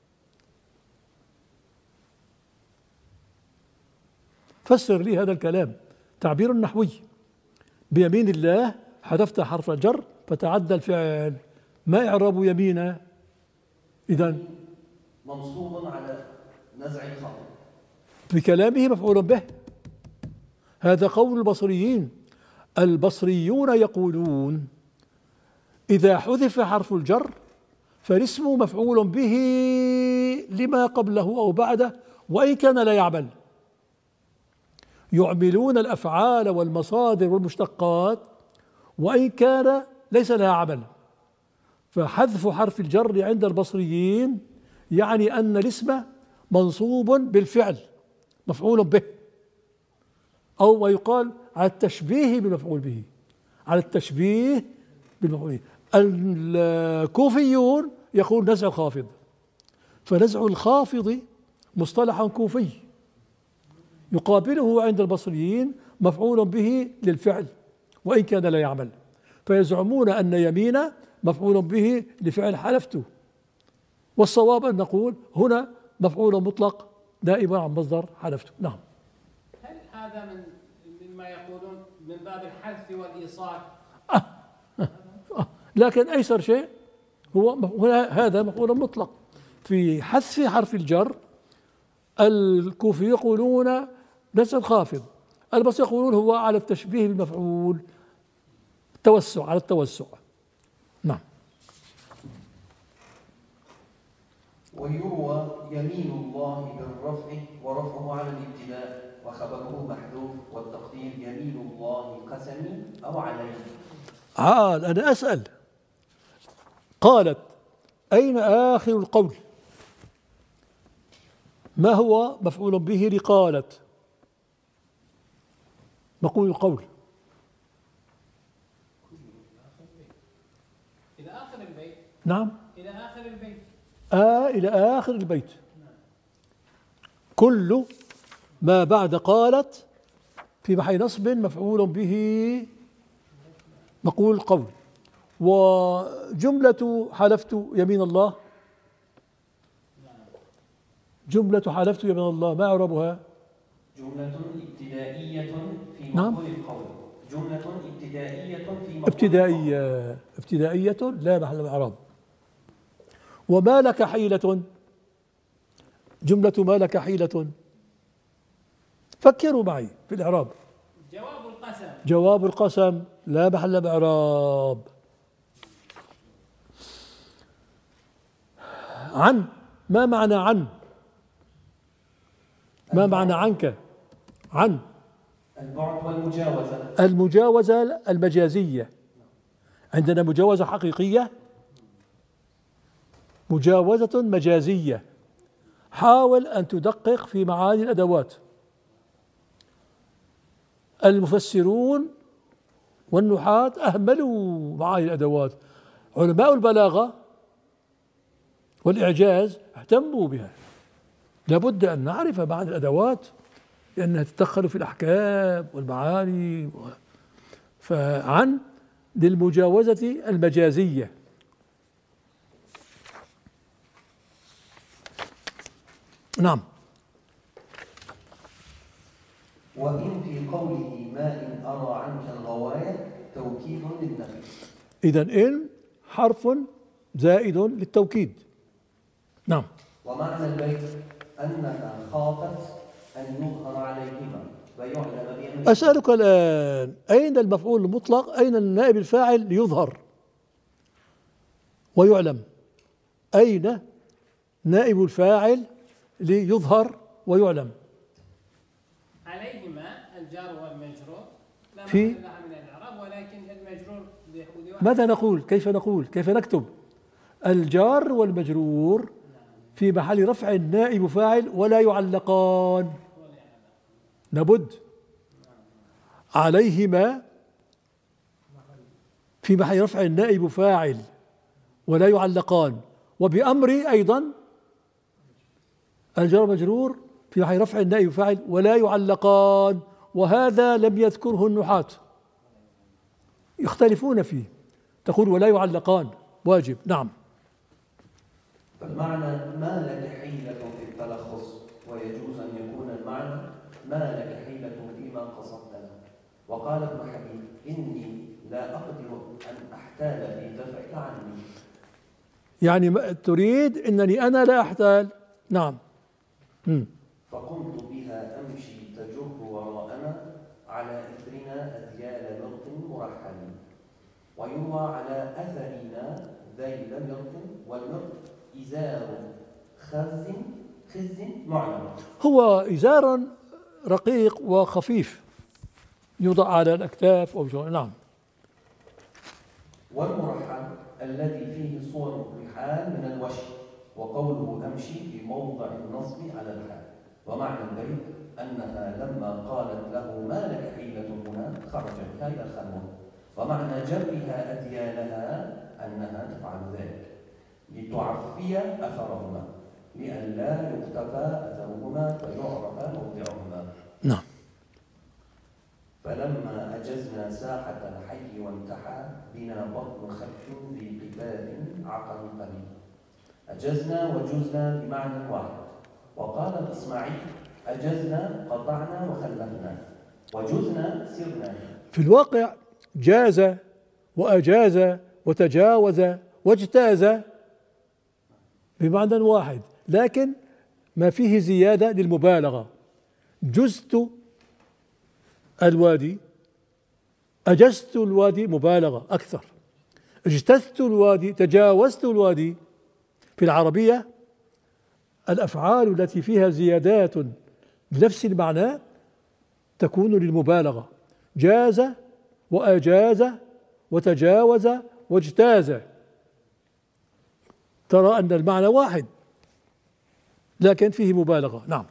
فسر لي هذا الكلام تعبير نحوي. بيمين الله حذفت حرف الجر فتعدى الفعل، ما إعراب يمين؟ إذن منصوب على نزع الخطأ. بكلامه مفعول به. هذا قول البصريين. البصريون يقولون إذا حذف حرف الجر فالاسم مفعول به لما قبله أو بعده وإن كان لا يعمل. يعملون الأفعال والمصادر والمشتقات وإن كان ليس لها عمل. فحذف حرف الجر عند البصريين يعني أن الاسم منصوب بالفعل مفعول به، أو ما يقال على التشبيه بالمفعول به، على التشبيه بالمفعول به. الكوفيون يقول نزع الخافض، فنزع الخافض مصطلح كوفي يقابله عند البصريين مفعول به للفعل وإن كان لا يعمل، فيزعمون أن يمين مفعول به لفعل حلفت، والصواب أن نقول هنا مفعول مطلق نائب عن مصدر حلفت. نعم. هل هذا مما يقولون من باب الحذف والإيصال؟ لكن أيسر شيء هو هذا مفعول مطلق. في حذف حرف الجر الكوفي يقولون نزع الخافض، البصري يقولون هو على التشبيه بالمفعول، توسع على التوسع. نعم. ويروى يمين الله بالرفع ورفعه على الابتداء وخبره محذوف والتقدير يمين الله قسمي أو عليه. أنا أسأل، قالت أين آخر القول؟ ما هو مفعول به لقالت؟ مقول القول إلى آخر البيت. نعم، إلى آخر البيت. إلى آخر البيت. كل ما بعد قالت في محل نصب مفعول به مقول القول. وجملة حلفت يمين الله، جملة حلفت يمين الله ما إعرابها؟ جملة ابتدائية في نعم. مقول القول. جملة ابتدائية في مقول ابتدائية، ابتدائية لا محل من الإعراب. وما لك حيلة، جملة ما لك حيلة، فكروا معي في الإعراب. جواب القسم. جواب القسم لا محل من الإعراب. عن، ما معنى عن؟ ما معنى عنك؟ عن البعد والمجاوزة. المجاوزة المجازية. عندنا مجاوزة حقيقية، مجاوزة مجازية. حاول أن تدقق في معاني الأدوات. المفسرون والنحاة أهملوا معاني الأدوات، علماء البلاغة والإعجاز اهتموا بها. لابد أن نعرف معاني الأدوات لأنها تدخل في الأحكام والمعاني. فعن للمجاوزة المجازية. نعم. وإن في قوله ما إن أرى عنك الغواية توكيد للنفي. إذن إن حرف زائد للتوكيد. نعم. ومعنى البيت أنها خافت أن يظهر عليهما ويعلم بأمرها. أسألك الآن، أين المفعول المطلق؟ أين النائب الفاعل ليظهر ويعلم؟ أين نائب الفاعل ليظهر ويعلم؟ عليهما الجار والمجرور لا في محل لها من الإعراب، ولكن المجرور ماذا نقول؟ كيف نقول؟ كيف نكتب؟ الجار والمجرور في محل رفع نائب فاعل ولا يعلقان. لابد. عليهما في محل رفع نائب فاعل ولا يعلقان. وبأمري أيضا الجار والمجرور في محل رفع نائب فاعل ولا يعلقان، وهذا لم يذكره النحاة، يختلفون فيه. تقول ولا يعلقان واجب. نعم. فالمعنى ما لك حيلة في التلخص، ويجوز أن يكون المعنى ما لك حيلة فيما قصدتنا. وقال ابن حبيب إني لا أقدر أن أحتال في دفعك عني. يعني تريد أنني أنا لا أحتال. نعم. فقمت بها أمشي تجر وراءنا على إثرنا أذيال لغط مرحل. ويروى على أثرنا ذي لم يرقم، والمرق إزار خز معلم. هو إزار رقيق وخفيف يوضع على الأكتاف أو شيء. نعم. والمرحل الذي فيه صور الرحال من الوشي، وقوله أمشي في موضع النصب على الحال. ومعنى البيت أنها لما قالت له ما لك حيلة هنا خرج بها إلى الخلوة. ومعنى جرها أديانها أنها تفعل ذلك لتعفي أثرهما، لئلا يختفى أثرهما فيعرف موضعهما. نعم. فلما أجزنا ساحة الحي وانتحى بنا بطن خف ذي قباب عقل قليل. أجزنا وجزنا بمعنى واحد. وقال الإسماعيلي أجزنا قطعنا وخلفنا، وجزنا سرنا. في الواقع جاز وأجاز وتجاوز واجتاز بمعنى واحد، لكن ما فيه زيادة للمبالغة. جزت الوادي، أجزت الوادي مبالغة أكثر، اجتزت الوادي، تجاوزت الوادي. في العربية الأفعال التي فيها زيادات بنفس المعنى تكون للمبالغة. جاز وأجاز وتجاوز واجتاز، ترى أن المعنى واحد لكن فيه مبالغة. نعم.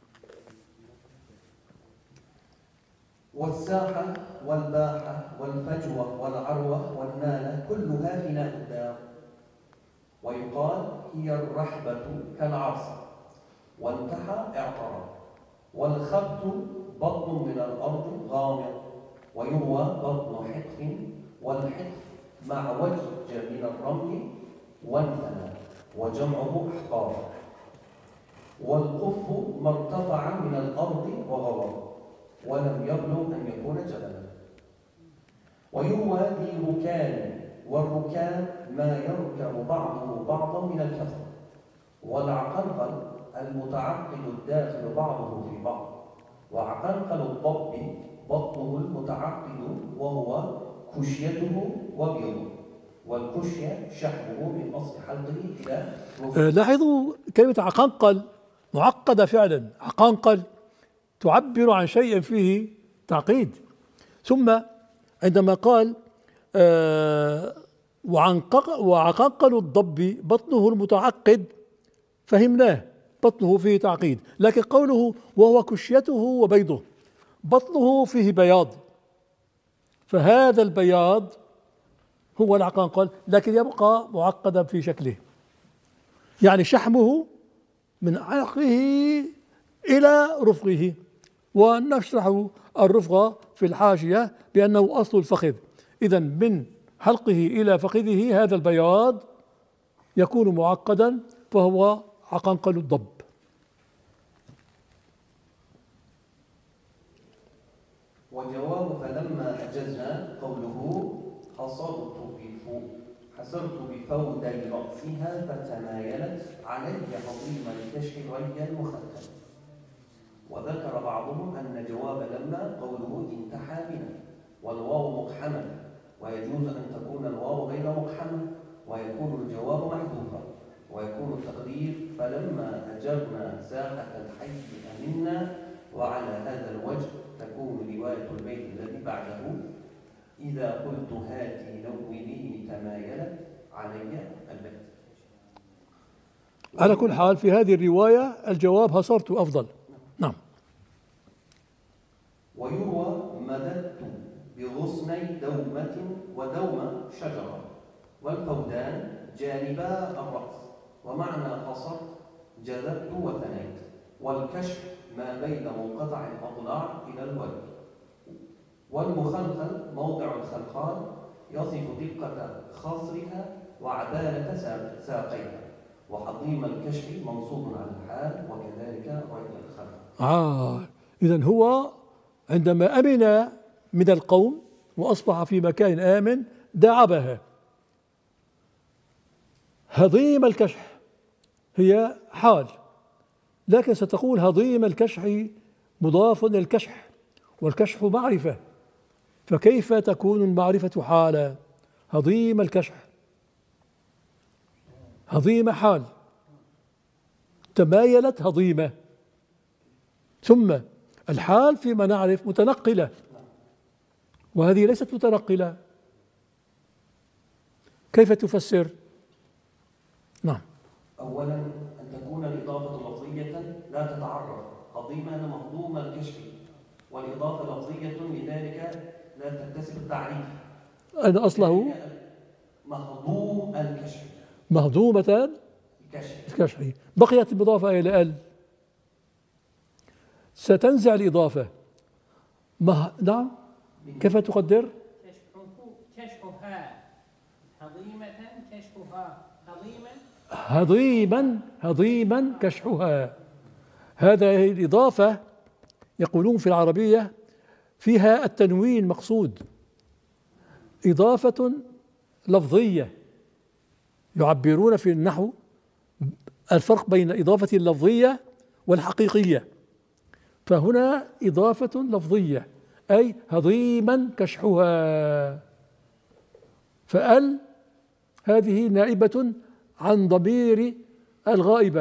والساحة والباحة والفجوة والعروة والنالة كلها فناء الدار. ويقال هي الرحبة كالعصا، وانتحى اعترى. والخبت بطن من الأرض غامض، ويروى بطن حتف، والحتف مع وجه من الرمل وانثنى، وجمعه أحقار. والقف ما ارتفع من الأرض وغوى، ولم يبلغ أن يكون جبلا. ويروى ذي ركان، والركان ما يركب بعضه بعضا من الكثرة. والعقنقل المتعقد الداخل بعضه في بعض. وعقنقل الضب بطنه المتعقد وهو كشيته وبيضه، والكشية شحمه من أصل حلقه إلى لاحظوا كلمة عقنقل معقدة فعلا. عقنقل تعبر عن شيء فيه تعقيد. ثم عندما قال وعقنقل الضب بطنه المتعقد فهمناه، بطنه فيه تعقيد. لكن قوله وهو كشيته وبيضه، بطنه فيه بياض، فهذا البياض هو العقنقل، لكن يبقى معقدا في شكله. يعني شحمه من عرقه إلى رفقه. ونشرح الرفق في الحاشية بأنه أصل الفخذ. إذن من حلقه إلى فخذه هذا البياض يكون معقدا، فهو عقنقل الضب. وجواب فلما أجزنا قوله حصرت بفودي رأسها فتمايلت علي عظيم الكشف ري المخلل. وذكر بعضهم أن جواب لما قوله انتحى بنا، والواو مقحمة، ويجوز أن تكون الواو غير مقحمة ويكون الجواب محذوفا، ويكون التقدير فلما أجرنا ساحة الحي أمنا. وعلى هذا الوجه تكون رواية البيت الذي بعده إذا قلت هاتي نوّلي تمايلت علي البيت. على كل حال في هذه الرواية الجواب هصرت أفضل. نعم. ويروى مددت بغصني دومة ودومة شجرة، والفودان جانبا الرأس. ومعنى حصرت جذبت وثنيت. والكشف ما بين منقطع الأضلاع إلى الوجه. والمخلخل موضع الخلخال يصف دقة خصرها وعدالة ساقيها. وحضيم الكشف منصوب على الحال، وكذلك رأي الخلخال. إذن هو عندما أمن من القوم وأصبح في مكان آمن داعبها. هضيم الكشح هي حال، لكن ستقول هضيم الكشح مضاف إلى الكشح، والكشح معرفة، فكيف تكون المعرفة حالا؟ هضيم الكشح هضيمة حال، تمايلت هضيمة. ثم الحال فيما نعرف متنقلة، وهذه ليست متنقلة. كيف تفسر؟ نعم. أولا أن تكون الإضافة لفظية لا تتعرف، هضيمة مهضوم الكشف، والإضافة لفظية لذلك لا تكتسب التعريف. أن أصله مهضوم الكشف، مهضومة الكشف. بقيت المضافة إلى ال، ستنزع الإضافة. نعم. كيف تقدر؟ كشفها هضيمة، كشفها هضيما كشحها. هذه الإضافة يقولون في العربية فيها التنوين مقصود، إضافة لفظية. يعبرون في النحو الفرق بين الإضافة اللفظية والحقيقية، فهنا إضافة لفظية أي هضيما كشحها. فأل هذه نائبة عن ضمير الغائبة،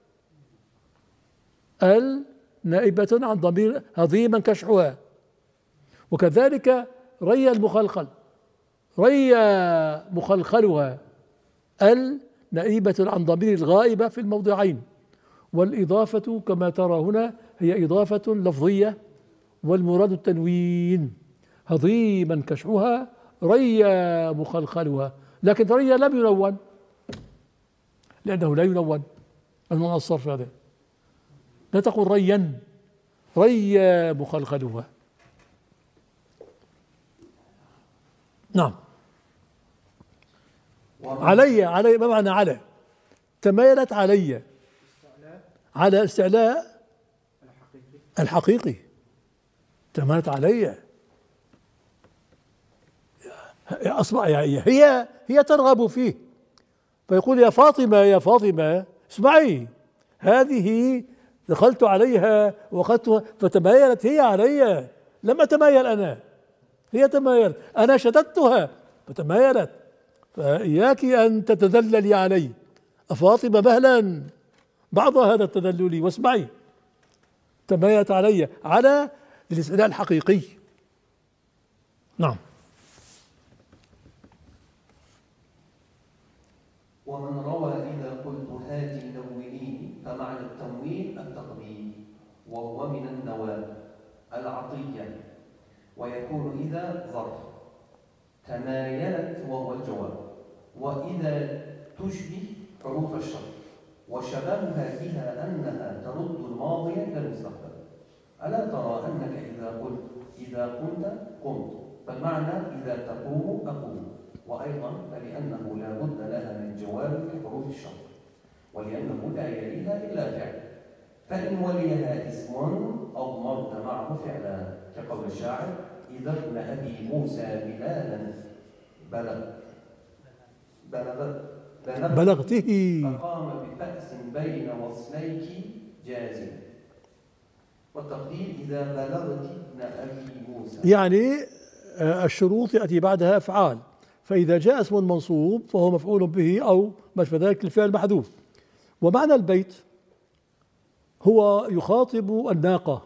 ال نائبة عن ضمير هضيما كشحها. وكذلك ري المخلخل، ري مخلخلها، ال نائبة عن ضمير الغائبة في الموضعين. والإضافة كما ترى هنا هي إضافة لفظية، والمراد التنوين. هضيما كشحها، ري مخلخلها. لكن ري لم ينون، لأنه لا ينون المعنى الصرف هذا. لا تقول ريا، ري مخلخلها. نعم. علي ما معنى على؟ تمايلت علي، على استعلاء الحقيقي. تمايلت علي، أصبح هي ترغب فيه، فيقول يا فاطمة يا فاطمة اسمعي، هذه دخلت عليها وأخذتها، فتمايلت هي علي، لم أتمايل أنا، هي تمايلت، أنا شددتها فتمايلت. فإياك أن تتذللي علي أفاطمة مهلا بعض هذا التذلل، واسمعي. تمايلت علي، على للاستعلاء الحقيقي. نعم. ومن روى إذا قلت هاتي نونيني، فمعنى التنوين التقبيل، وهو من النواب العطية، ويكون إذا ظرف. تمايلت وهو الجواب، وإذا تشبه حروف الشرط، وشبهها بها أنها ترد الماضي إلى المستقبل. ألا ترى أنك إذا قمت قمت، فالمعنى إذا تقوم أقوم. وأيضا فلأنه لا بد لها من جواب كحروف الشرط، ولأنه لا يليها إلا فعل، فإن وليها اسم أضمرت معه فعلا، كقول الشاعر إذا ابن أبي موسى بلالا بلغته فقام بفأس بين وصليك جازم. والتقدير إذا بلغت ابن أبي موسى، يعني الشروط يأتي بعدها أفعال، فإذا جاء اسم منصوب فهو مفعول به أو ما شابه ذلك الفعل محذوف. ومعنى البيت هو يخاطب الناقة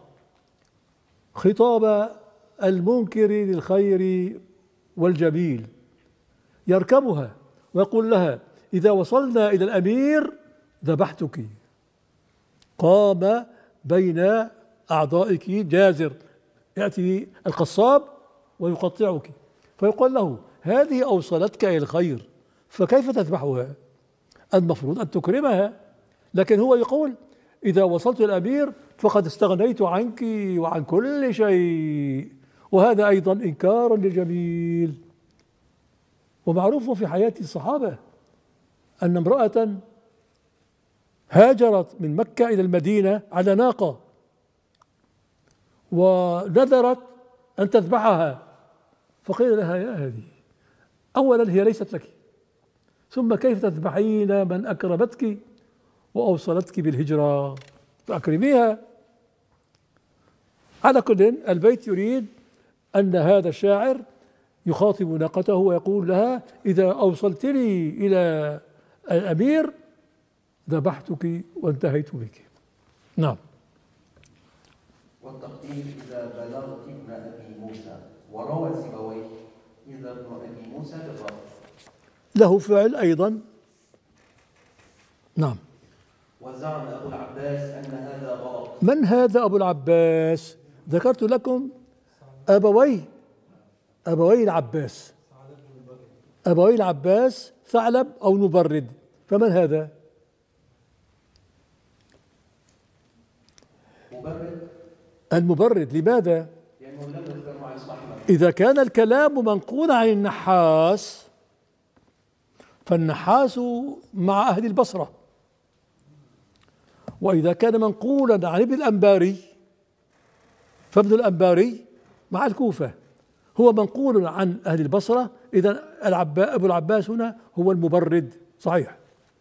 خطاب المنكر للخير والجميل، يركبها ويقول لها إذا وصلنا إلى الأمير ذبحتك. قام بين أعضائك جازر، يأتي القصاب ويقطعك، فيقول له هذه أوصلتك إلى الخير فكيف تذبحها؟ المفروض أن تكرمها، لكن هو يقول إذا وصلت إلى الأمير فقد استغنيت عنك وعن كل شيء، وهذا أيضا إنكار للجميل. ومعروف في حياة الصحابة أن امرأة هاجرت من مكة إلى المدينة على ناقة، ونذرت أن تذبحها، فقيل لها يا هذه أولا هي ليست لك، ثم كيف تذبحين من أكرمتك وأوصلتك بالهجرة، فأكرميها. على كل البيت يريد أن هذا الشاعر يخاطب ناقته ويقول لها إذا أوصلتني إلى الأمير ذبحتك وانتهيت بك. نعم. والتقدير إذا بلغت ابن أبي موسى، وروى سيبويه إذا ابن أبي موسى بالرفع. له فعل أيضا. نعم. وزعم أبو العباس أن هذا غلط. من هذا أبو العباس؟ ذكرت لكم أبوي العباس، أبوي العباس ثعلب أو نبرد، فمن هذا؟ مبرد. المبرد. لماذا؟ لأنه لم يذكر مع اسم أحمد. إذا كان الكلام منقولا عن النحاس فالنحاس مع أهل البصرة، وإذا كان منقولا عن ابن الأنباري فابن الأنباري مع الكوفة. هو منقول عن أهل البصرة، إذا أبو العباس هنا هو المبرد. صحيح.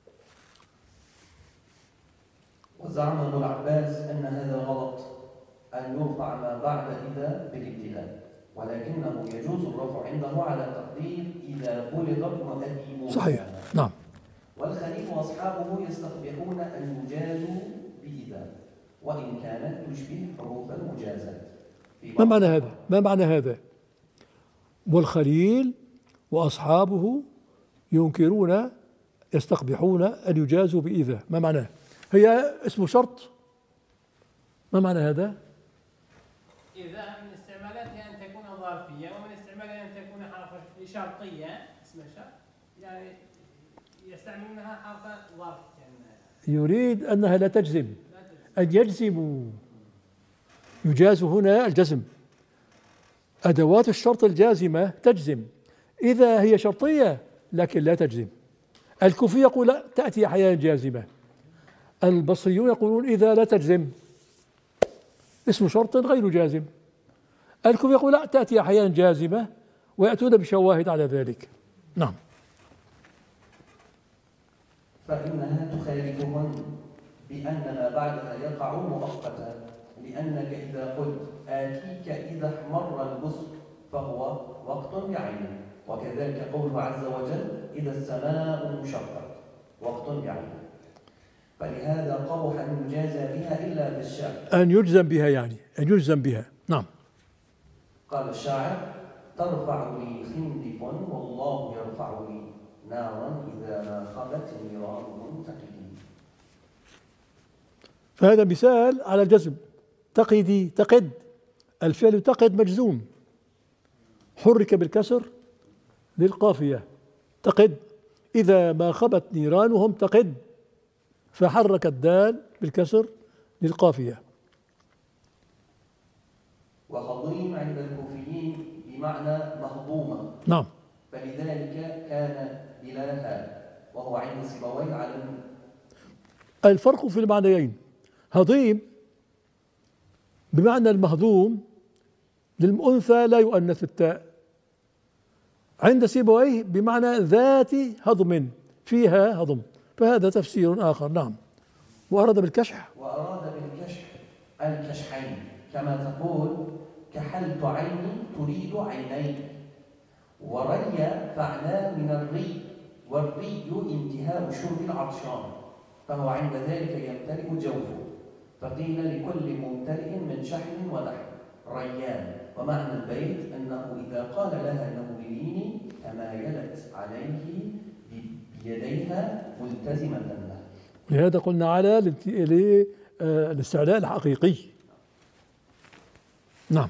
وزعم ابو العباس ان هذا غلط، ان يرفع ما بعد اذا بالابتداء، ولكنه يجوز الرفع عنده على تقدير اذا بلغ ابن ابي موسى. صحيح. نعم. والخليل واصحابه يستقبحون ان يجازوا باذا، وان كانت تشبه حروف المجازات. ما معنى هذا؟ ما معنى هذا؟ والخليل وأصحابه ينكرون يستقبحون أن يجازوا بإذا، ما معناه؟ هي اسم شرط؟ ما معنى هذا؟ إذا من استعمالاتها أن تكون ظرفية، ومن استعمالها أن تكون حرفا شرطية اسم الشرط، يعني يستعملونها حرف ظرف. يعني يريد أنها لا تجزم، أن يجزموا. يجاز هنا الجزم، أدوات الشرط الجازمة تجزم، إذا هي شرطية لكن لا تجزم. الكوفي يقول لا، تأتي أحيانا جازمة. البصريون يقولون إذا لا تجزم، اسم شرط غير جازم. الكوفي يقول لا، تأتي أحيانا جازمة، ويأتون بشواهد على ذلك. نعم. فإنها تخالفهم بأن ما بعدها يقع مؤقتا، لأنك إذا قلت آتيك إذا احمر البسط فهو وقت بعينه، وكذلك قوله عز وجل إذا السماء انشقت وقت بعينه. فلهذا قبح أن يجازى بها إلا بالشعر، أن يجزم بها، يعني أن يجزم بها. نعم. قال الشاعر ترفع لي خندق والله يرفع لي نارا إذا ما خبت نيران منتقدين. فهذا مثال على الجزم. تقدي، تقد، الفعل تقد مجزوم، حرك بالكسر للقافية. تقد إذا ما خبت نيرانهم تقد، فحرك الدال بالكسر للقافية. وهضيم عند الكوفيين بمعنى مهضومة. نعم. فلذلك كان بلاها، وهو عند سيبويه على الفرق في المعنيين. هضيم بمعنى المهضوم للأنثى لا يؤنث التاء، عند سيبويه بمعنى ذات هضم، فيها هضم، فهذا تفسير آخر. نعم. وأراد بالكشح الكشحين، كما تقول كحلت عيني تريد عينيك، وري فعلان من الري، والري انتهاء شرب العطشان، فهو عند ذلك يمتلئ جوفه، فقيل لكل ممتلئ من شحم ولحم ريان. ومعنى البيت أنه إذا قال لها نوليني تمايلت عليه بيديها ملتزمة له. ولهذا قلنا على الاستعلاء الحقيقي. نعم.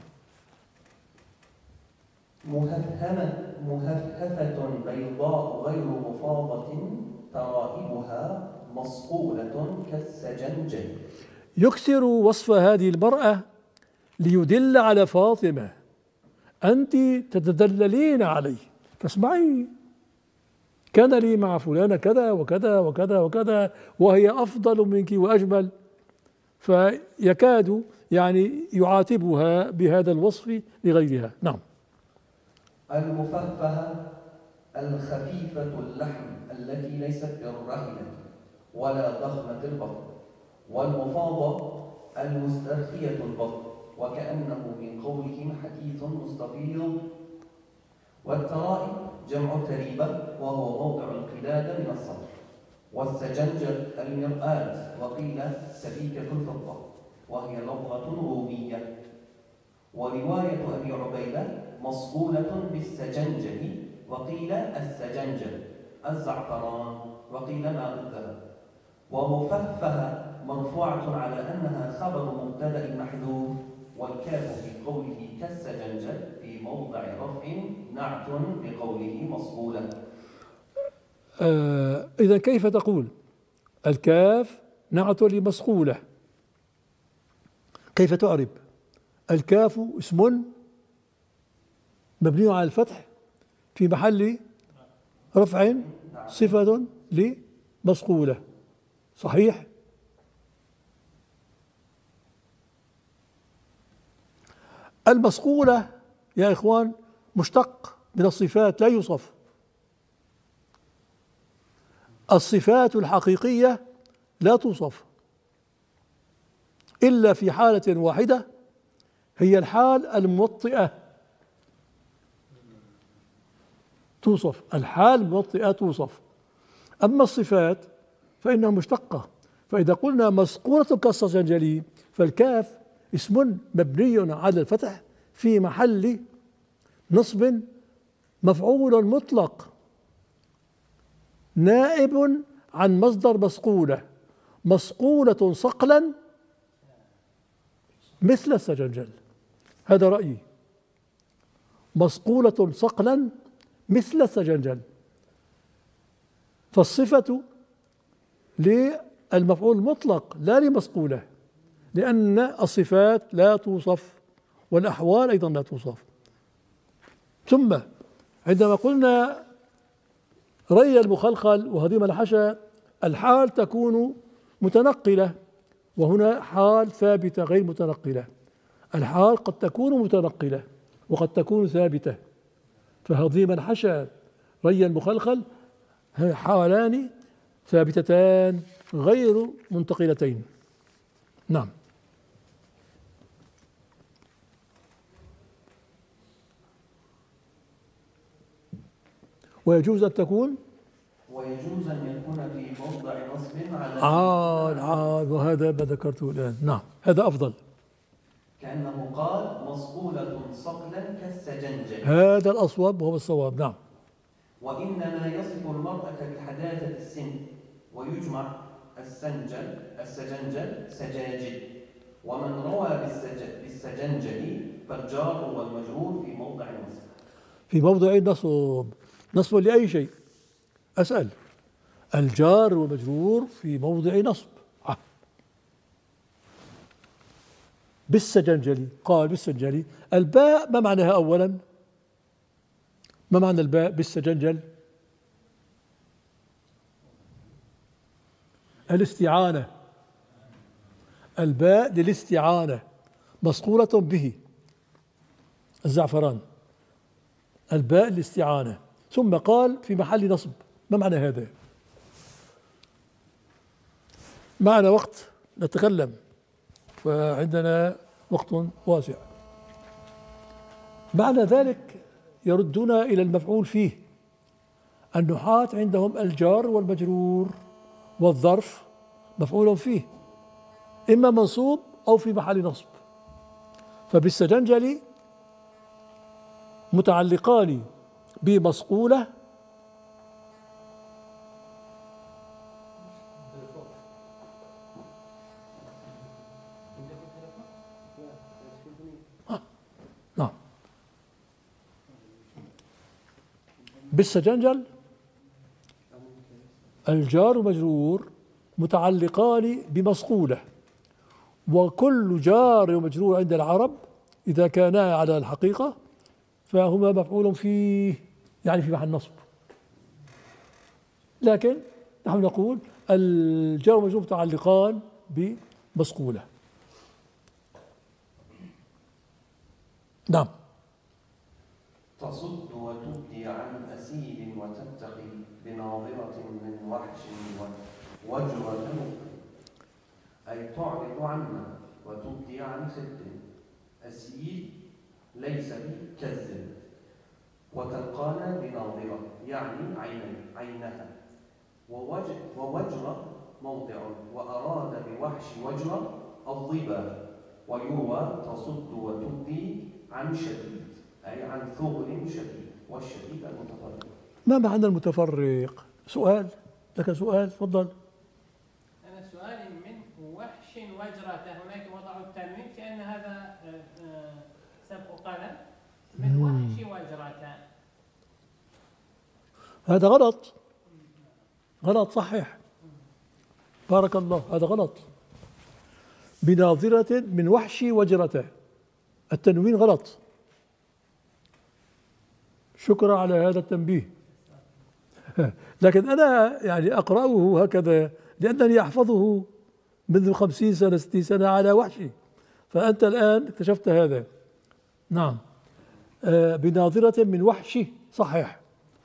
مهفهفة بيضاء غير مفاضة ترائبها مصقولة كالسجنجل. يكثر وصف هذه المرأة ليدل على فاطمة، أنت تتدللين علي، فاسمعي، كان لي مع فلانة كذا وكذا وكذا وكذا، وهي أفضل منك وأجمل، فيكاد يعني يعاتبها بهذا الوصف لغيرها. نعم. المفهفة الخفيفة اللحم التي ليست بالرهنة ولا ضخمة البطن، والمفاضة المسترخية البطن، وكأنه من قولهم حديث مستفيض. والترائب جمع تريبة، وهو موضع القلادة من الصدر. والسجنجل المرآة، وقيل سبيكة الفضة، وهي لغة رومية. ورواية أبي عبيدة مصقولة بالسجنجل، وقيل السجنجل الزعفران، وقيل ماء الذهب. ومفهفها مرفوعة على أنها خبر مبتدأ محذوف، والكاف في قوله كالسجنجل في موضع رفع نعت بقوله مصقولة. إذا كيف تقول الكاف نعت لمصقولة؟ كيف تعرب الكاف اسم مبني على الفتح في محل رفع صفة لمصقولة، صحيح؟ المصقولة يا إخوان مشتق من الصفات، لا يوصف. الصفات الحقيقية لا توصف إلا في حالة واحدة، هي الحال الموطئة توصف، الحال الموطئة توصف. أما الصفات فإنها مشتقة. فإذا قلنا مسقولة كالسجنجلي فالكاف اسم مبني على الفتح في محل نصب مفعول مطلق نائب عن مصدر مسقولة، مسقولة صقلا مثل السجنجل. هذا رأيي، مسقولة صقلا مثل السجنجل. فالصفة للمفعول المطلق لا لمسقولة، لأن الصفات لا توصف والأحوال أيضا لا توصف. ثم عندما قلنا ري المخلخل وهضيم الحشا، الحال تكون متنقلة، وهنا حال ثابتة غير متنقلة. الحال قد تكون متنقلة وقد تكون ثابتة، فهضيم الحشا ري المخلخل حالان ثابتتان غير منتقلتين. نعم. ويجوز أن تكون ويجوز أن يكون في موضع نصب على عاد وهذا ما ذكرته الآن. نعم، هذا أفضل. كأنه قال مصقولة صقلا كالسجنجل، هذا الأصوب وهو الصواب. نعم. وإنما يصف المرأة بحداثة السن، ويجمع السجنجل سجاجل. ومن روى بالسجنجل فالجار والمجرور في موضع نصب. في موضع نصب، نصب لأي شيء؟ أسأل. الجار والمجرور في موضع نصب. بالسجنجلي، قال بالسجنجلي. الباء ما معناها أولا؟ ما معنى الباء بالسجنجل؟ الاستعانة. الباء للاستعانة، مصقولة به الزعفران، الباء للاستعانة. ثم قال في محل نصب. ما معنى هذا؟ معنا وقت نتكلم، فعندنا وقت واسع. معنى ذلك يردون إلى المفعول فيه. النحاة عندهم الجار والمجرور والظرف مفعول فيه، إما منصوب أو في محل نصب. فبالسجنجل متعلقان بمصقولة نعم. بالسجنجل الجار ومجرور متعلقان بمصقولة، وكل جار ومجرور عند العرب إذا كانا على الحقيقة فهما مفعول فيه، يعني في محل نصب. لكن نحن نقول الجار والمجرور متعلقان بمصقولة. نعم. تصد وتبدي عن أسير وتتقي بناظرة من وحش وجرة مفرد، أي تعرض عنا وتبدي عن خد. أسير ليس بكذب، وتلقانا بناظرة يعني عينها. ووجر موضع، وأراد بوحش وجر الظبا، ويروى تصد وتبدي عن شديد، أي عن ثغر شديد، والشديد المتفرق. ما معنى المتفرق؟ سؤال، لك سؤال، تفضل. أنا سؤالي من وحش وجرة، هناك وضع التنوين كأن هذا سبق قلم، من وحش وجرة. هذا غلط، غلط، صحيح، بارك الله، هذا غلط. بناظرة من وحش وجرة، التنوين غلط. شكرا على هذا التنبيه. لكن أنا يعني أقرأه هكذا لأنني أحفظه منذ 50 سنة 60 سنة على وحشي، فأنت الآن اكتشفت هذا. نعم، بناظرة من وحشي، صحيح،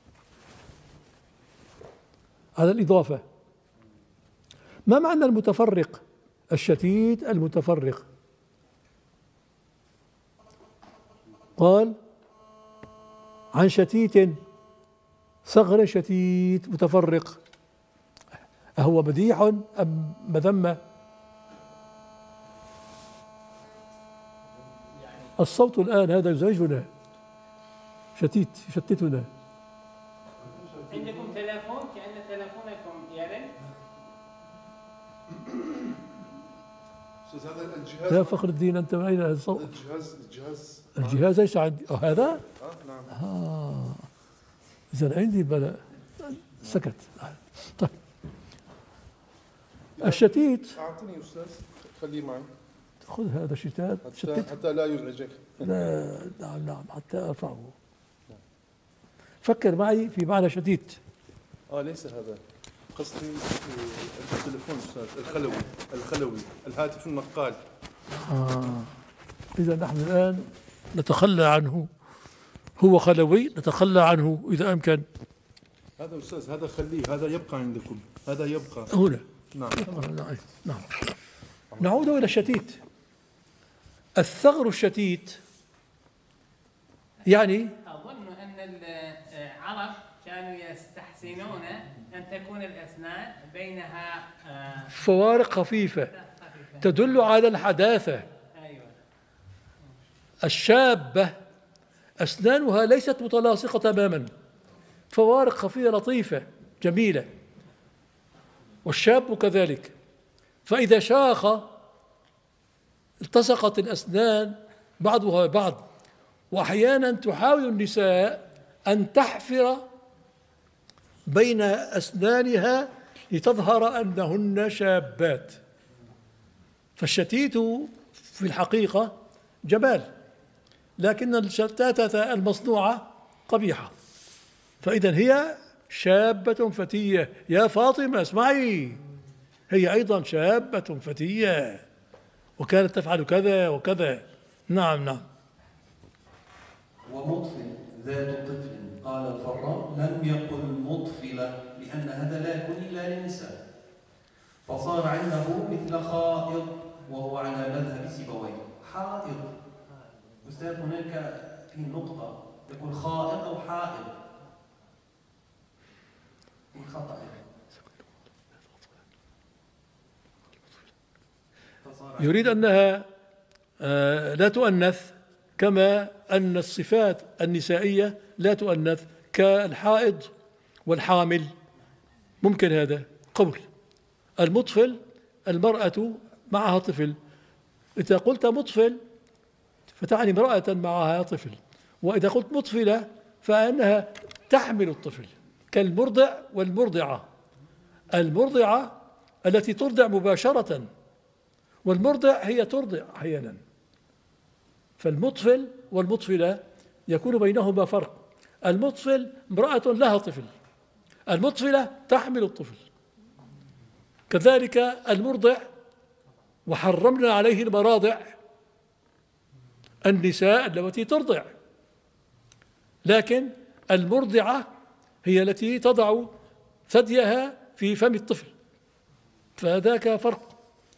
على الإضافة. ما معنى المتفرق؟ الشتيت المتفرق. قال عن شتيت، ثغر شتيت متفرق، أهو مديح أم مذمة؟ الصوت الآن هذا يزعجنا، شتيت يشتتنا. عندكم تلفون كأن تلفونكم يرن. هذا الجهاز. يا فخر الدين، أنت من أين هذا الصوت؟ الجهاز ليس عندي. هذا؟ نعم. إذا عندي بلا سكت. طيب، الشتيت. أعطني أستاذ، خليه معي. خذ هذا الشتات حتى لا يزعجك. لا، نعم، حتى أرفعه. فكر معي في معنى شتيت. ليس هذا قصدي، التليفون أستاذ، الخلوي، الهاتف النقال. إذا نحن الآن نتخلى عنه، هو خلوي، نتخلى عنه إذا أمكن. هذا أستاذ، هذا خليه، هذا يبقى عندكم، هذا يبقى هنا. نعم. نعم. نعود إلى الشتيت. الثغر الشتيت يعني أظن أن العرب كانوا يستحسنون أن تكون الأسنان بينها فوارق خفيفة تدل على الحداثة. أيوة. الشابة أسنانها ليست متلاصقة تماما، فوارق خفيفة لطيفة جميلة، والشاب كذلك. فإذا شاخ التصقت الأسنان بعضها ببعض، وأحيانا تحاول النساء أن تحفر بين أسنانها لتظهر أنهن شابات. فالشتيت في الحقيقة جمال، لكن الشتاتة المصنوعة قبيحة. فإذا هي شابة فتية. يا فاطمة اسمعي، هي أيضا شابة فتية وكانت تفعل كذا وكذا. نعم نعم. ومطفل ذات طفل، قال الفراء لم يقل مطفلة لأن هذا لا يكون إلا للنساء، فصار عنده مثل خائض، وهو على مذهب سيبويه. حائض أستاذ، هناك في نقطة يقول خائض أو حائض، في خطأ. يريد أنها لا تؤنث، كما أن الصفات النسائية لا تؤنث كالحائض والحامل. ممكن هذا قول. المطفل المرأة معها طفل، إذا قلت مطفل فتعني امرأة معها طفل، وإذا قلت مطفلة فإنها تحمل الطفل، كالمرضع والمرضعة. المرضعة التي ترضع مباشرة، والمرضع هي ترضع أحيانا. فالمطفل والمطفلة يكون بينهما فرق. المطفل امرأة لها طفل، المطفلة تحمل الطفل. كذلك المرضع، وحرمنا عليه المراضع النساء التي ترضع، لكن المرضعة هي التي تضع ثديها في فم الطفل، فذاك فرق.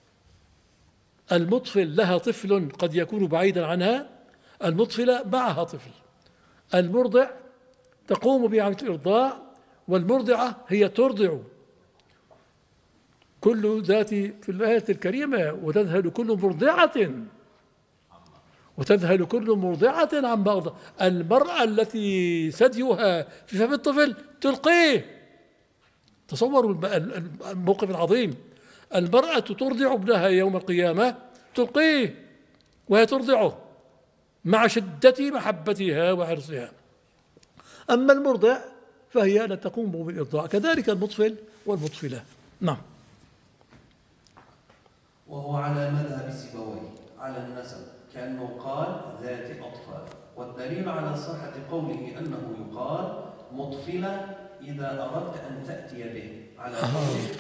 المطفل لها طفل قد يكون بعيدا عنها، المطفلة معها طفل. المرضع تقوم بعملية الإرضاع، والمرضعة هي ترضع كل ذات في الآية الكريمة وتذهل كل مرضعة عما أرضعت. المرأة التي ثديها في فم الطفل تلقيه. تصوروا الموقف العظيم. المرأة ترضع ابنها يوم القيامة تلقيه وهي ترضعه مع شدة محبتها وحرصها. أما المرضع فهي لا تقوم بالإرضاع، كذلك المطفل والمطفلة. نعم. وهو على مذهب سيبويه على النسب، كأنه قال ذات أطفال، والدليل على صحة قوله أنه يقال مطفلة إذا أردت أن تأتي به على قوله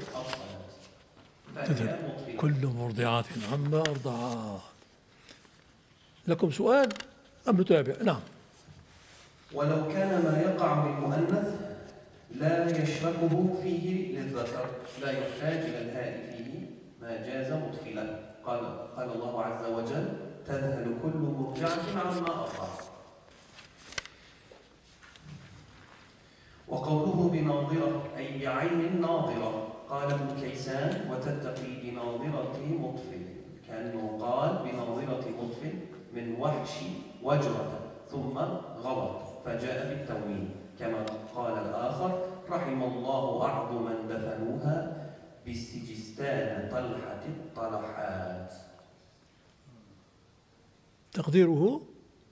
أطفلت. كل مرضعات عما أرضعت. لكم سؤال أم نتابع؟ نعم. ولو كان ما يقع بالمؤنث لا يشركه فيه للذكر لا يحتاج إلى الهاء فيه ما جاز مطفلا. قال الله عز وجل تذهل كل مرضعة عما أرضعت. وقوله بناظرة أي بعين ناظرة، قال ابن كيسان وتتقي بناظرة مطفل، كأنه قال بناظرة مطفل من وحش وجرة ثم غلط فجاء بالتومين، كما قال الآخر رحم الله أعظ من دفنوها بالسجستان طلحة الطلحات. تقديره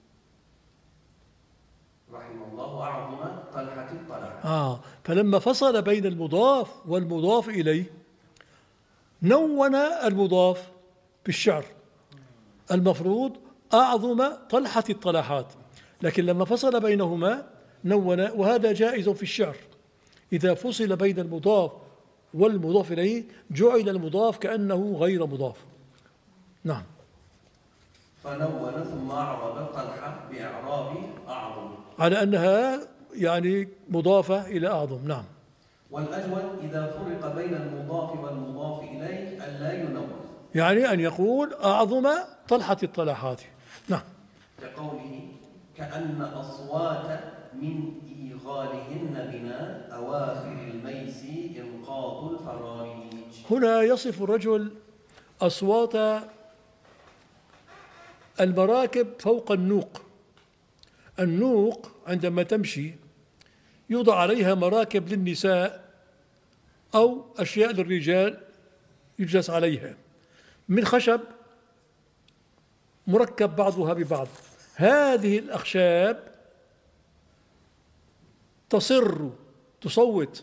رحم الله أعظم طلحة الطلحات. فلما فصل بين المضاف والمضاف إليه نون المضاف بالشعر، المفروض أعظم طلحة الطلحات، لكن لما فصل بينهما نون، وهذا جائز في الشعر. إذا فصل بين المضاف والمضاف إليه جعل المضاف كأنه غير مضاف. نعم. فنون ثم أعرب طلحة بإعراب أعظم على أنها يعني مضافة إلى أعظم. نعم. والأجود إذا فرق بين المضاف والمضاف إليه ألا ينون، يعني أن يقول أعظم طلحة الطلحات. نعم. كقوله كأن أصوات من إيغالهن بنا أواخر الميس إنقاض الفراريج. هنا يصف الرجل أصوات المراكب فوق النوق. النوق عندما تمشي يوضع عليها مراكب للنساء أو أشياء للرجال يجلس عليها من خشب مركب بعضها ببعض. هذه الأخشاب تصر تصوت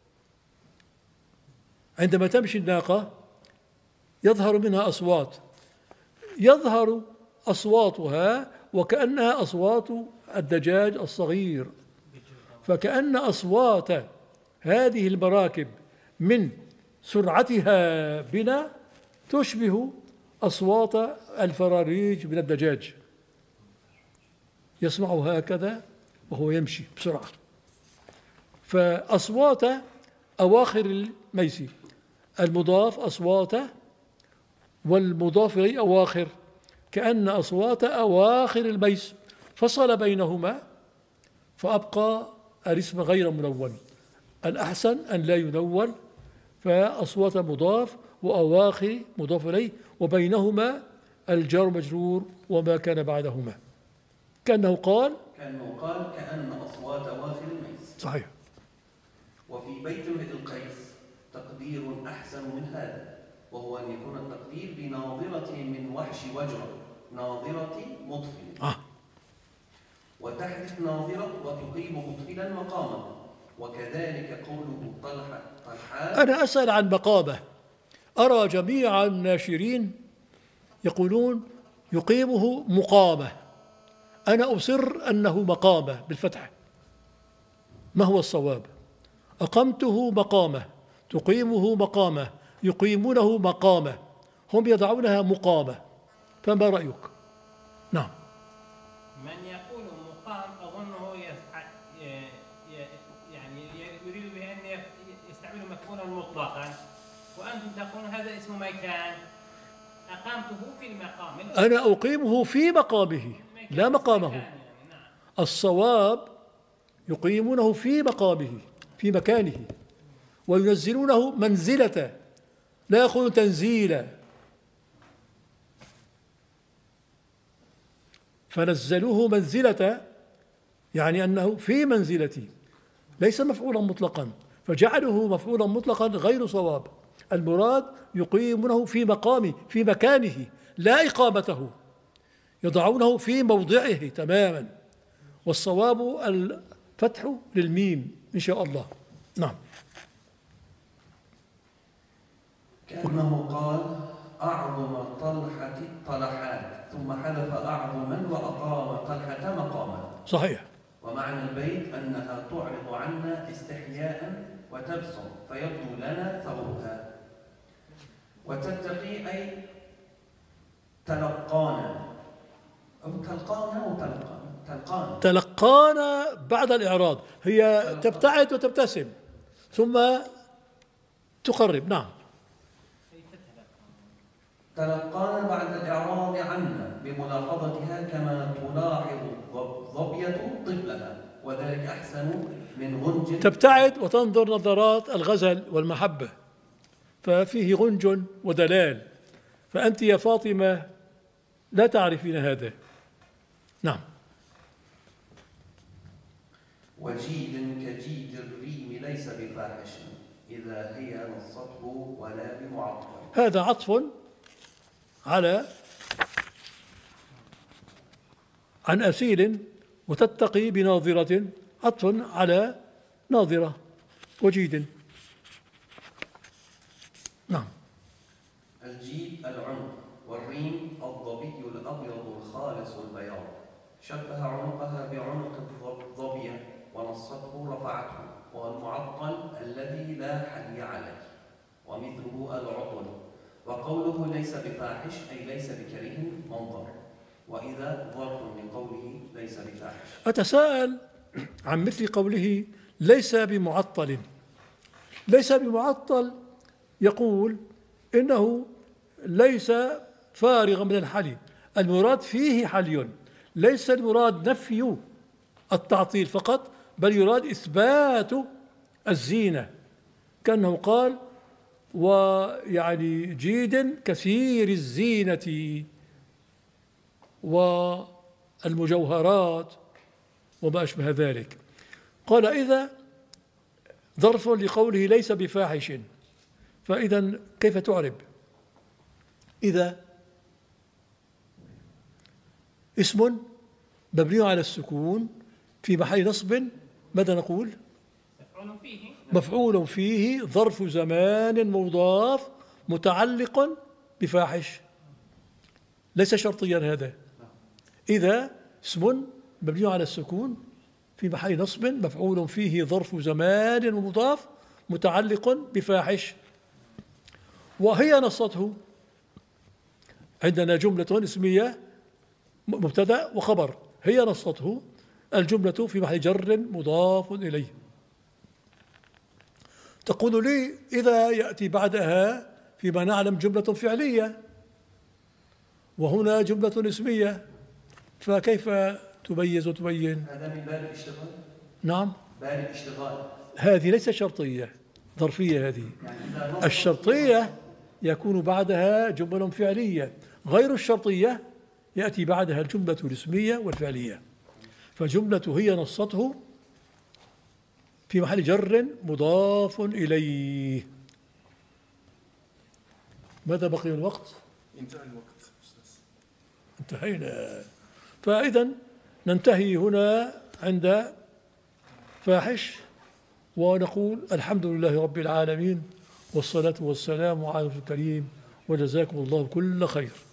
عندما تمشي الناقة، يظهر منها أصوات، يظهر أصواتها وكأنها أصوات الدجاج الصغير، فكأن أصوات هذه المراكب من سرعتها بنا تشبه أصوات الفراريج من الدجاج، يسمع هكذا وهو يمشي بسرعة. فأصوات أواخر الميس، المضاف أصواته والمضاف إليه أواخر، كأن أصوات أواخر الميس فصل بينهما فأبقى الاسم غير منون. الأحسن أن لا ينون، فأصوات مضاف وأواخر مضاف إليه وبينهما الجار مجرور وما كان بعدهما، كأنه قال كأن أصوات أواخر الميس. صحيح. وفي بيت امرئ القيس تقدير أحسن من هذا، وهو أن يكون التقدير بناظرة من وحش وجرة ناظرة مطفل، وتحدث ناظرة وتقيم مطفلا مقاما، وكذلك قوله طلحات. أنا أسأل عن مقامه، أرى جميع الناشرين يقولون يقيمه مقامة، أنا أصر أنه مقامة بالفتح. ما هو الصواب؟ أقمته مقامة، تقيمه مقامة، يقيمونه مقامة، هم يضعونها مقامة، فما رأيك؟ نعم. من يقول مقام أظنه يعني يريد به أن يستعمل مفعولا مطلقا، وأنتم تقولون هذا اسم مكان، أقامته في المقام. أنا أقيمه في مقامه لا مقامه. الصواب يقيمونه في مقامه في مكانه، وينزلونه منزلة لا يكون تنزيلا. فنزلوه منزلة، يعني أنه في منزلتي، ليس مفعولا مطلقا، فجعله مفعولا مطلقا غير صواب. المراد يقيمونه في مقامه في مكانه، لا إقامته، يضعونه في موضعه تماما. والصواب الفتح للميم إن شاء الله. نعم. كأنه قال أعظم طلحة طلحات ثم حذف أعظما وأقام طلحة مقاما. صحيح. ومعنى البيت أنها تعرض عنا استحياء وتبصر فيبدو لنا ثورها، وتتقي أي تلقانا أو تلقانا وتلقانا. تلقانا بعد الإعراض، هي تبتعد وتبتسم ثم تقرب. نعم. تلقانا بعد الإعراض عنا بملاحظتها كما تلاحظ ظبية طفلها، وذلك أحسن من غنج. تبتعد وتنظر نظرات الغزل والمحبة، ففيه غنج ودلال، فأنت يا فاطمة لا تعرفين هذا. نعم. وجيد كجيد الريم ليس بفاحش إذا هي نصته ولا بمعطل. هذا عطف على عن أسيل، وتتقي بناظرة، عطف على ناظرة وجيد. نعم. الجيد العنق، والريم الظبي الأبيض الخالص البياض، شبه عنقها بعنق الظبية ونصته رفعته، والمعطل الذي لا حلي عليه، ومثله العطل. وقوله ليس بفاحش أي ليس بكريه منظر، وإذا ظرف لقوله ليس بفاحش. أتساءل عن مثل قوله ليس بمعطل. ليس بمعطل يقول إنه ليس فارغا من الحلي، المراد فيه حلي، ليس المراد نفي التعطيل فقط، بل يراد إثبات الزينة، كأنه قال ويعني جيد كثير الزينة والمجوهرات وما أشبه ذلك. قال إذا ظرف لقوله ليس بفاحش، فإذا كيف تعرب؟ إذا اسم مبني على السكون في محل نصب، ماذا نقول؟ مفعول فيه ظرف زمان مضاف متعلق بفاحش، ليس شرطيا هذا. إذا اسم مبني على السكون في محل نصب مفعول فيه ظرف زمان مضاف متعلق بفاحش، وهي نصته. عندنا جملة اسمية مبتدأ وخبر، هي نصته، الجملة في محل جر مضاف إليه. تقول لي إذا يأتي بعدها فيما نعلم جملة فعلية، وهنا جملة اسمية، فكيف تميز وتبين؟ هذا من باب الاشتغال. نعم. باب الاشتغال. هذه ليست شرطية، ظرفية هذه. الشرطية يكون بعدها جملة فعلية، غير الشرطية يأتي بعدها الجملة الاسمية والفعلية. فجملة هي نصته في محل جر مضاف إليه. ماذا بقي الوقت؟ انتهى الوقت أستاذ. انتهينا. فإذا ننتهي هنا عند فاحش، ونقول الحمد لله رب العالمين، والصلاة والسلام على رسول الكريم، وجزاكم الله كل خير.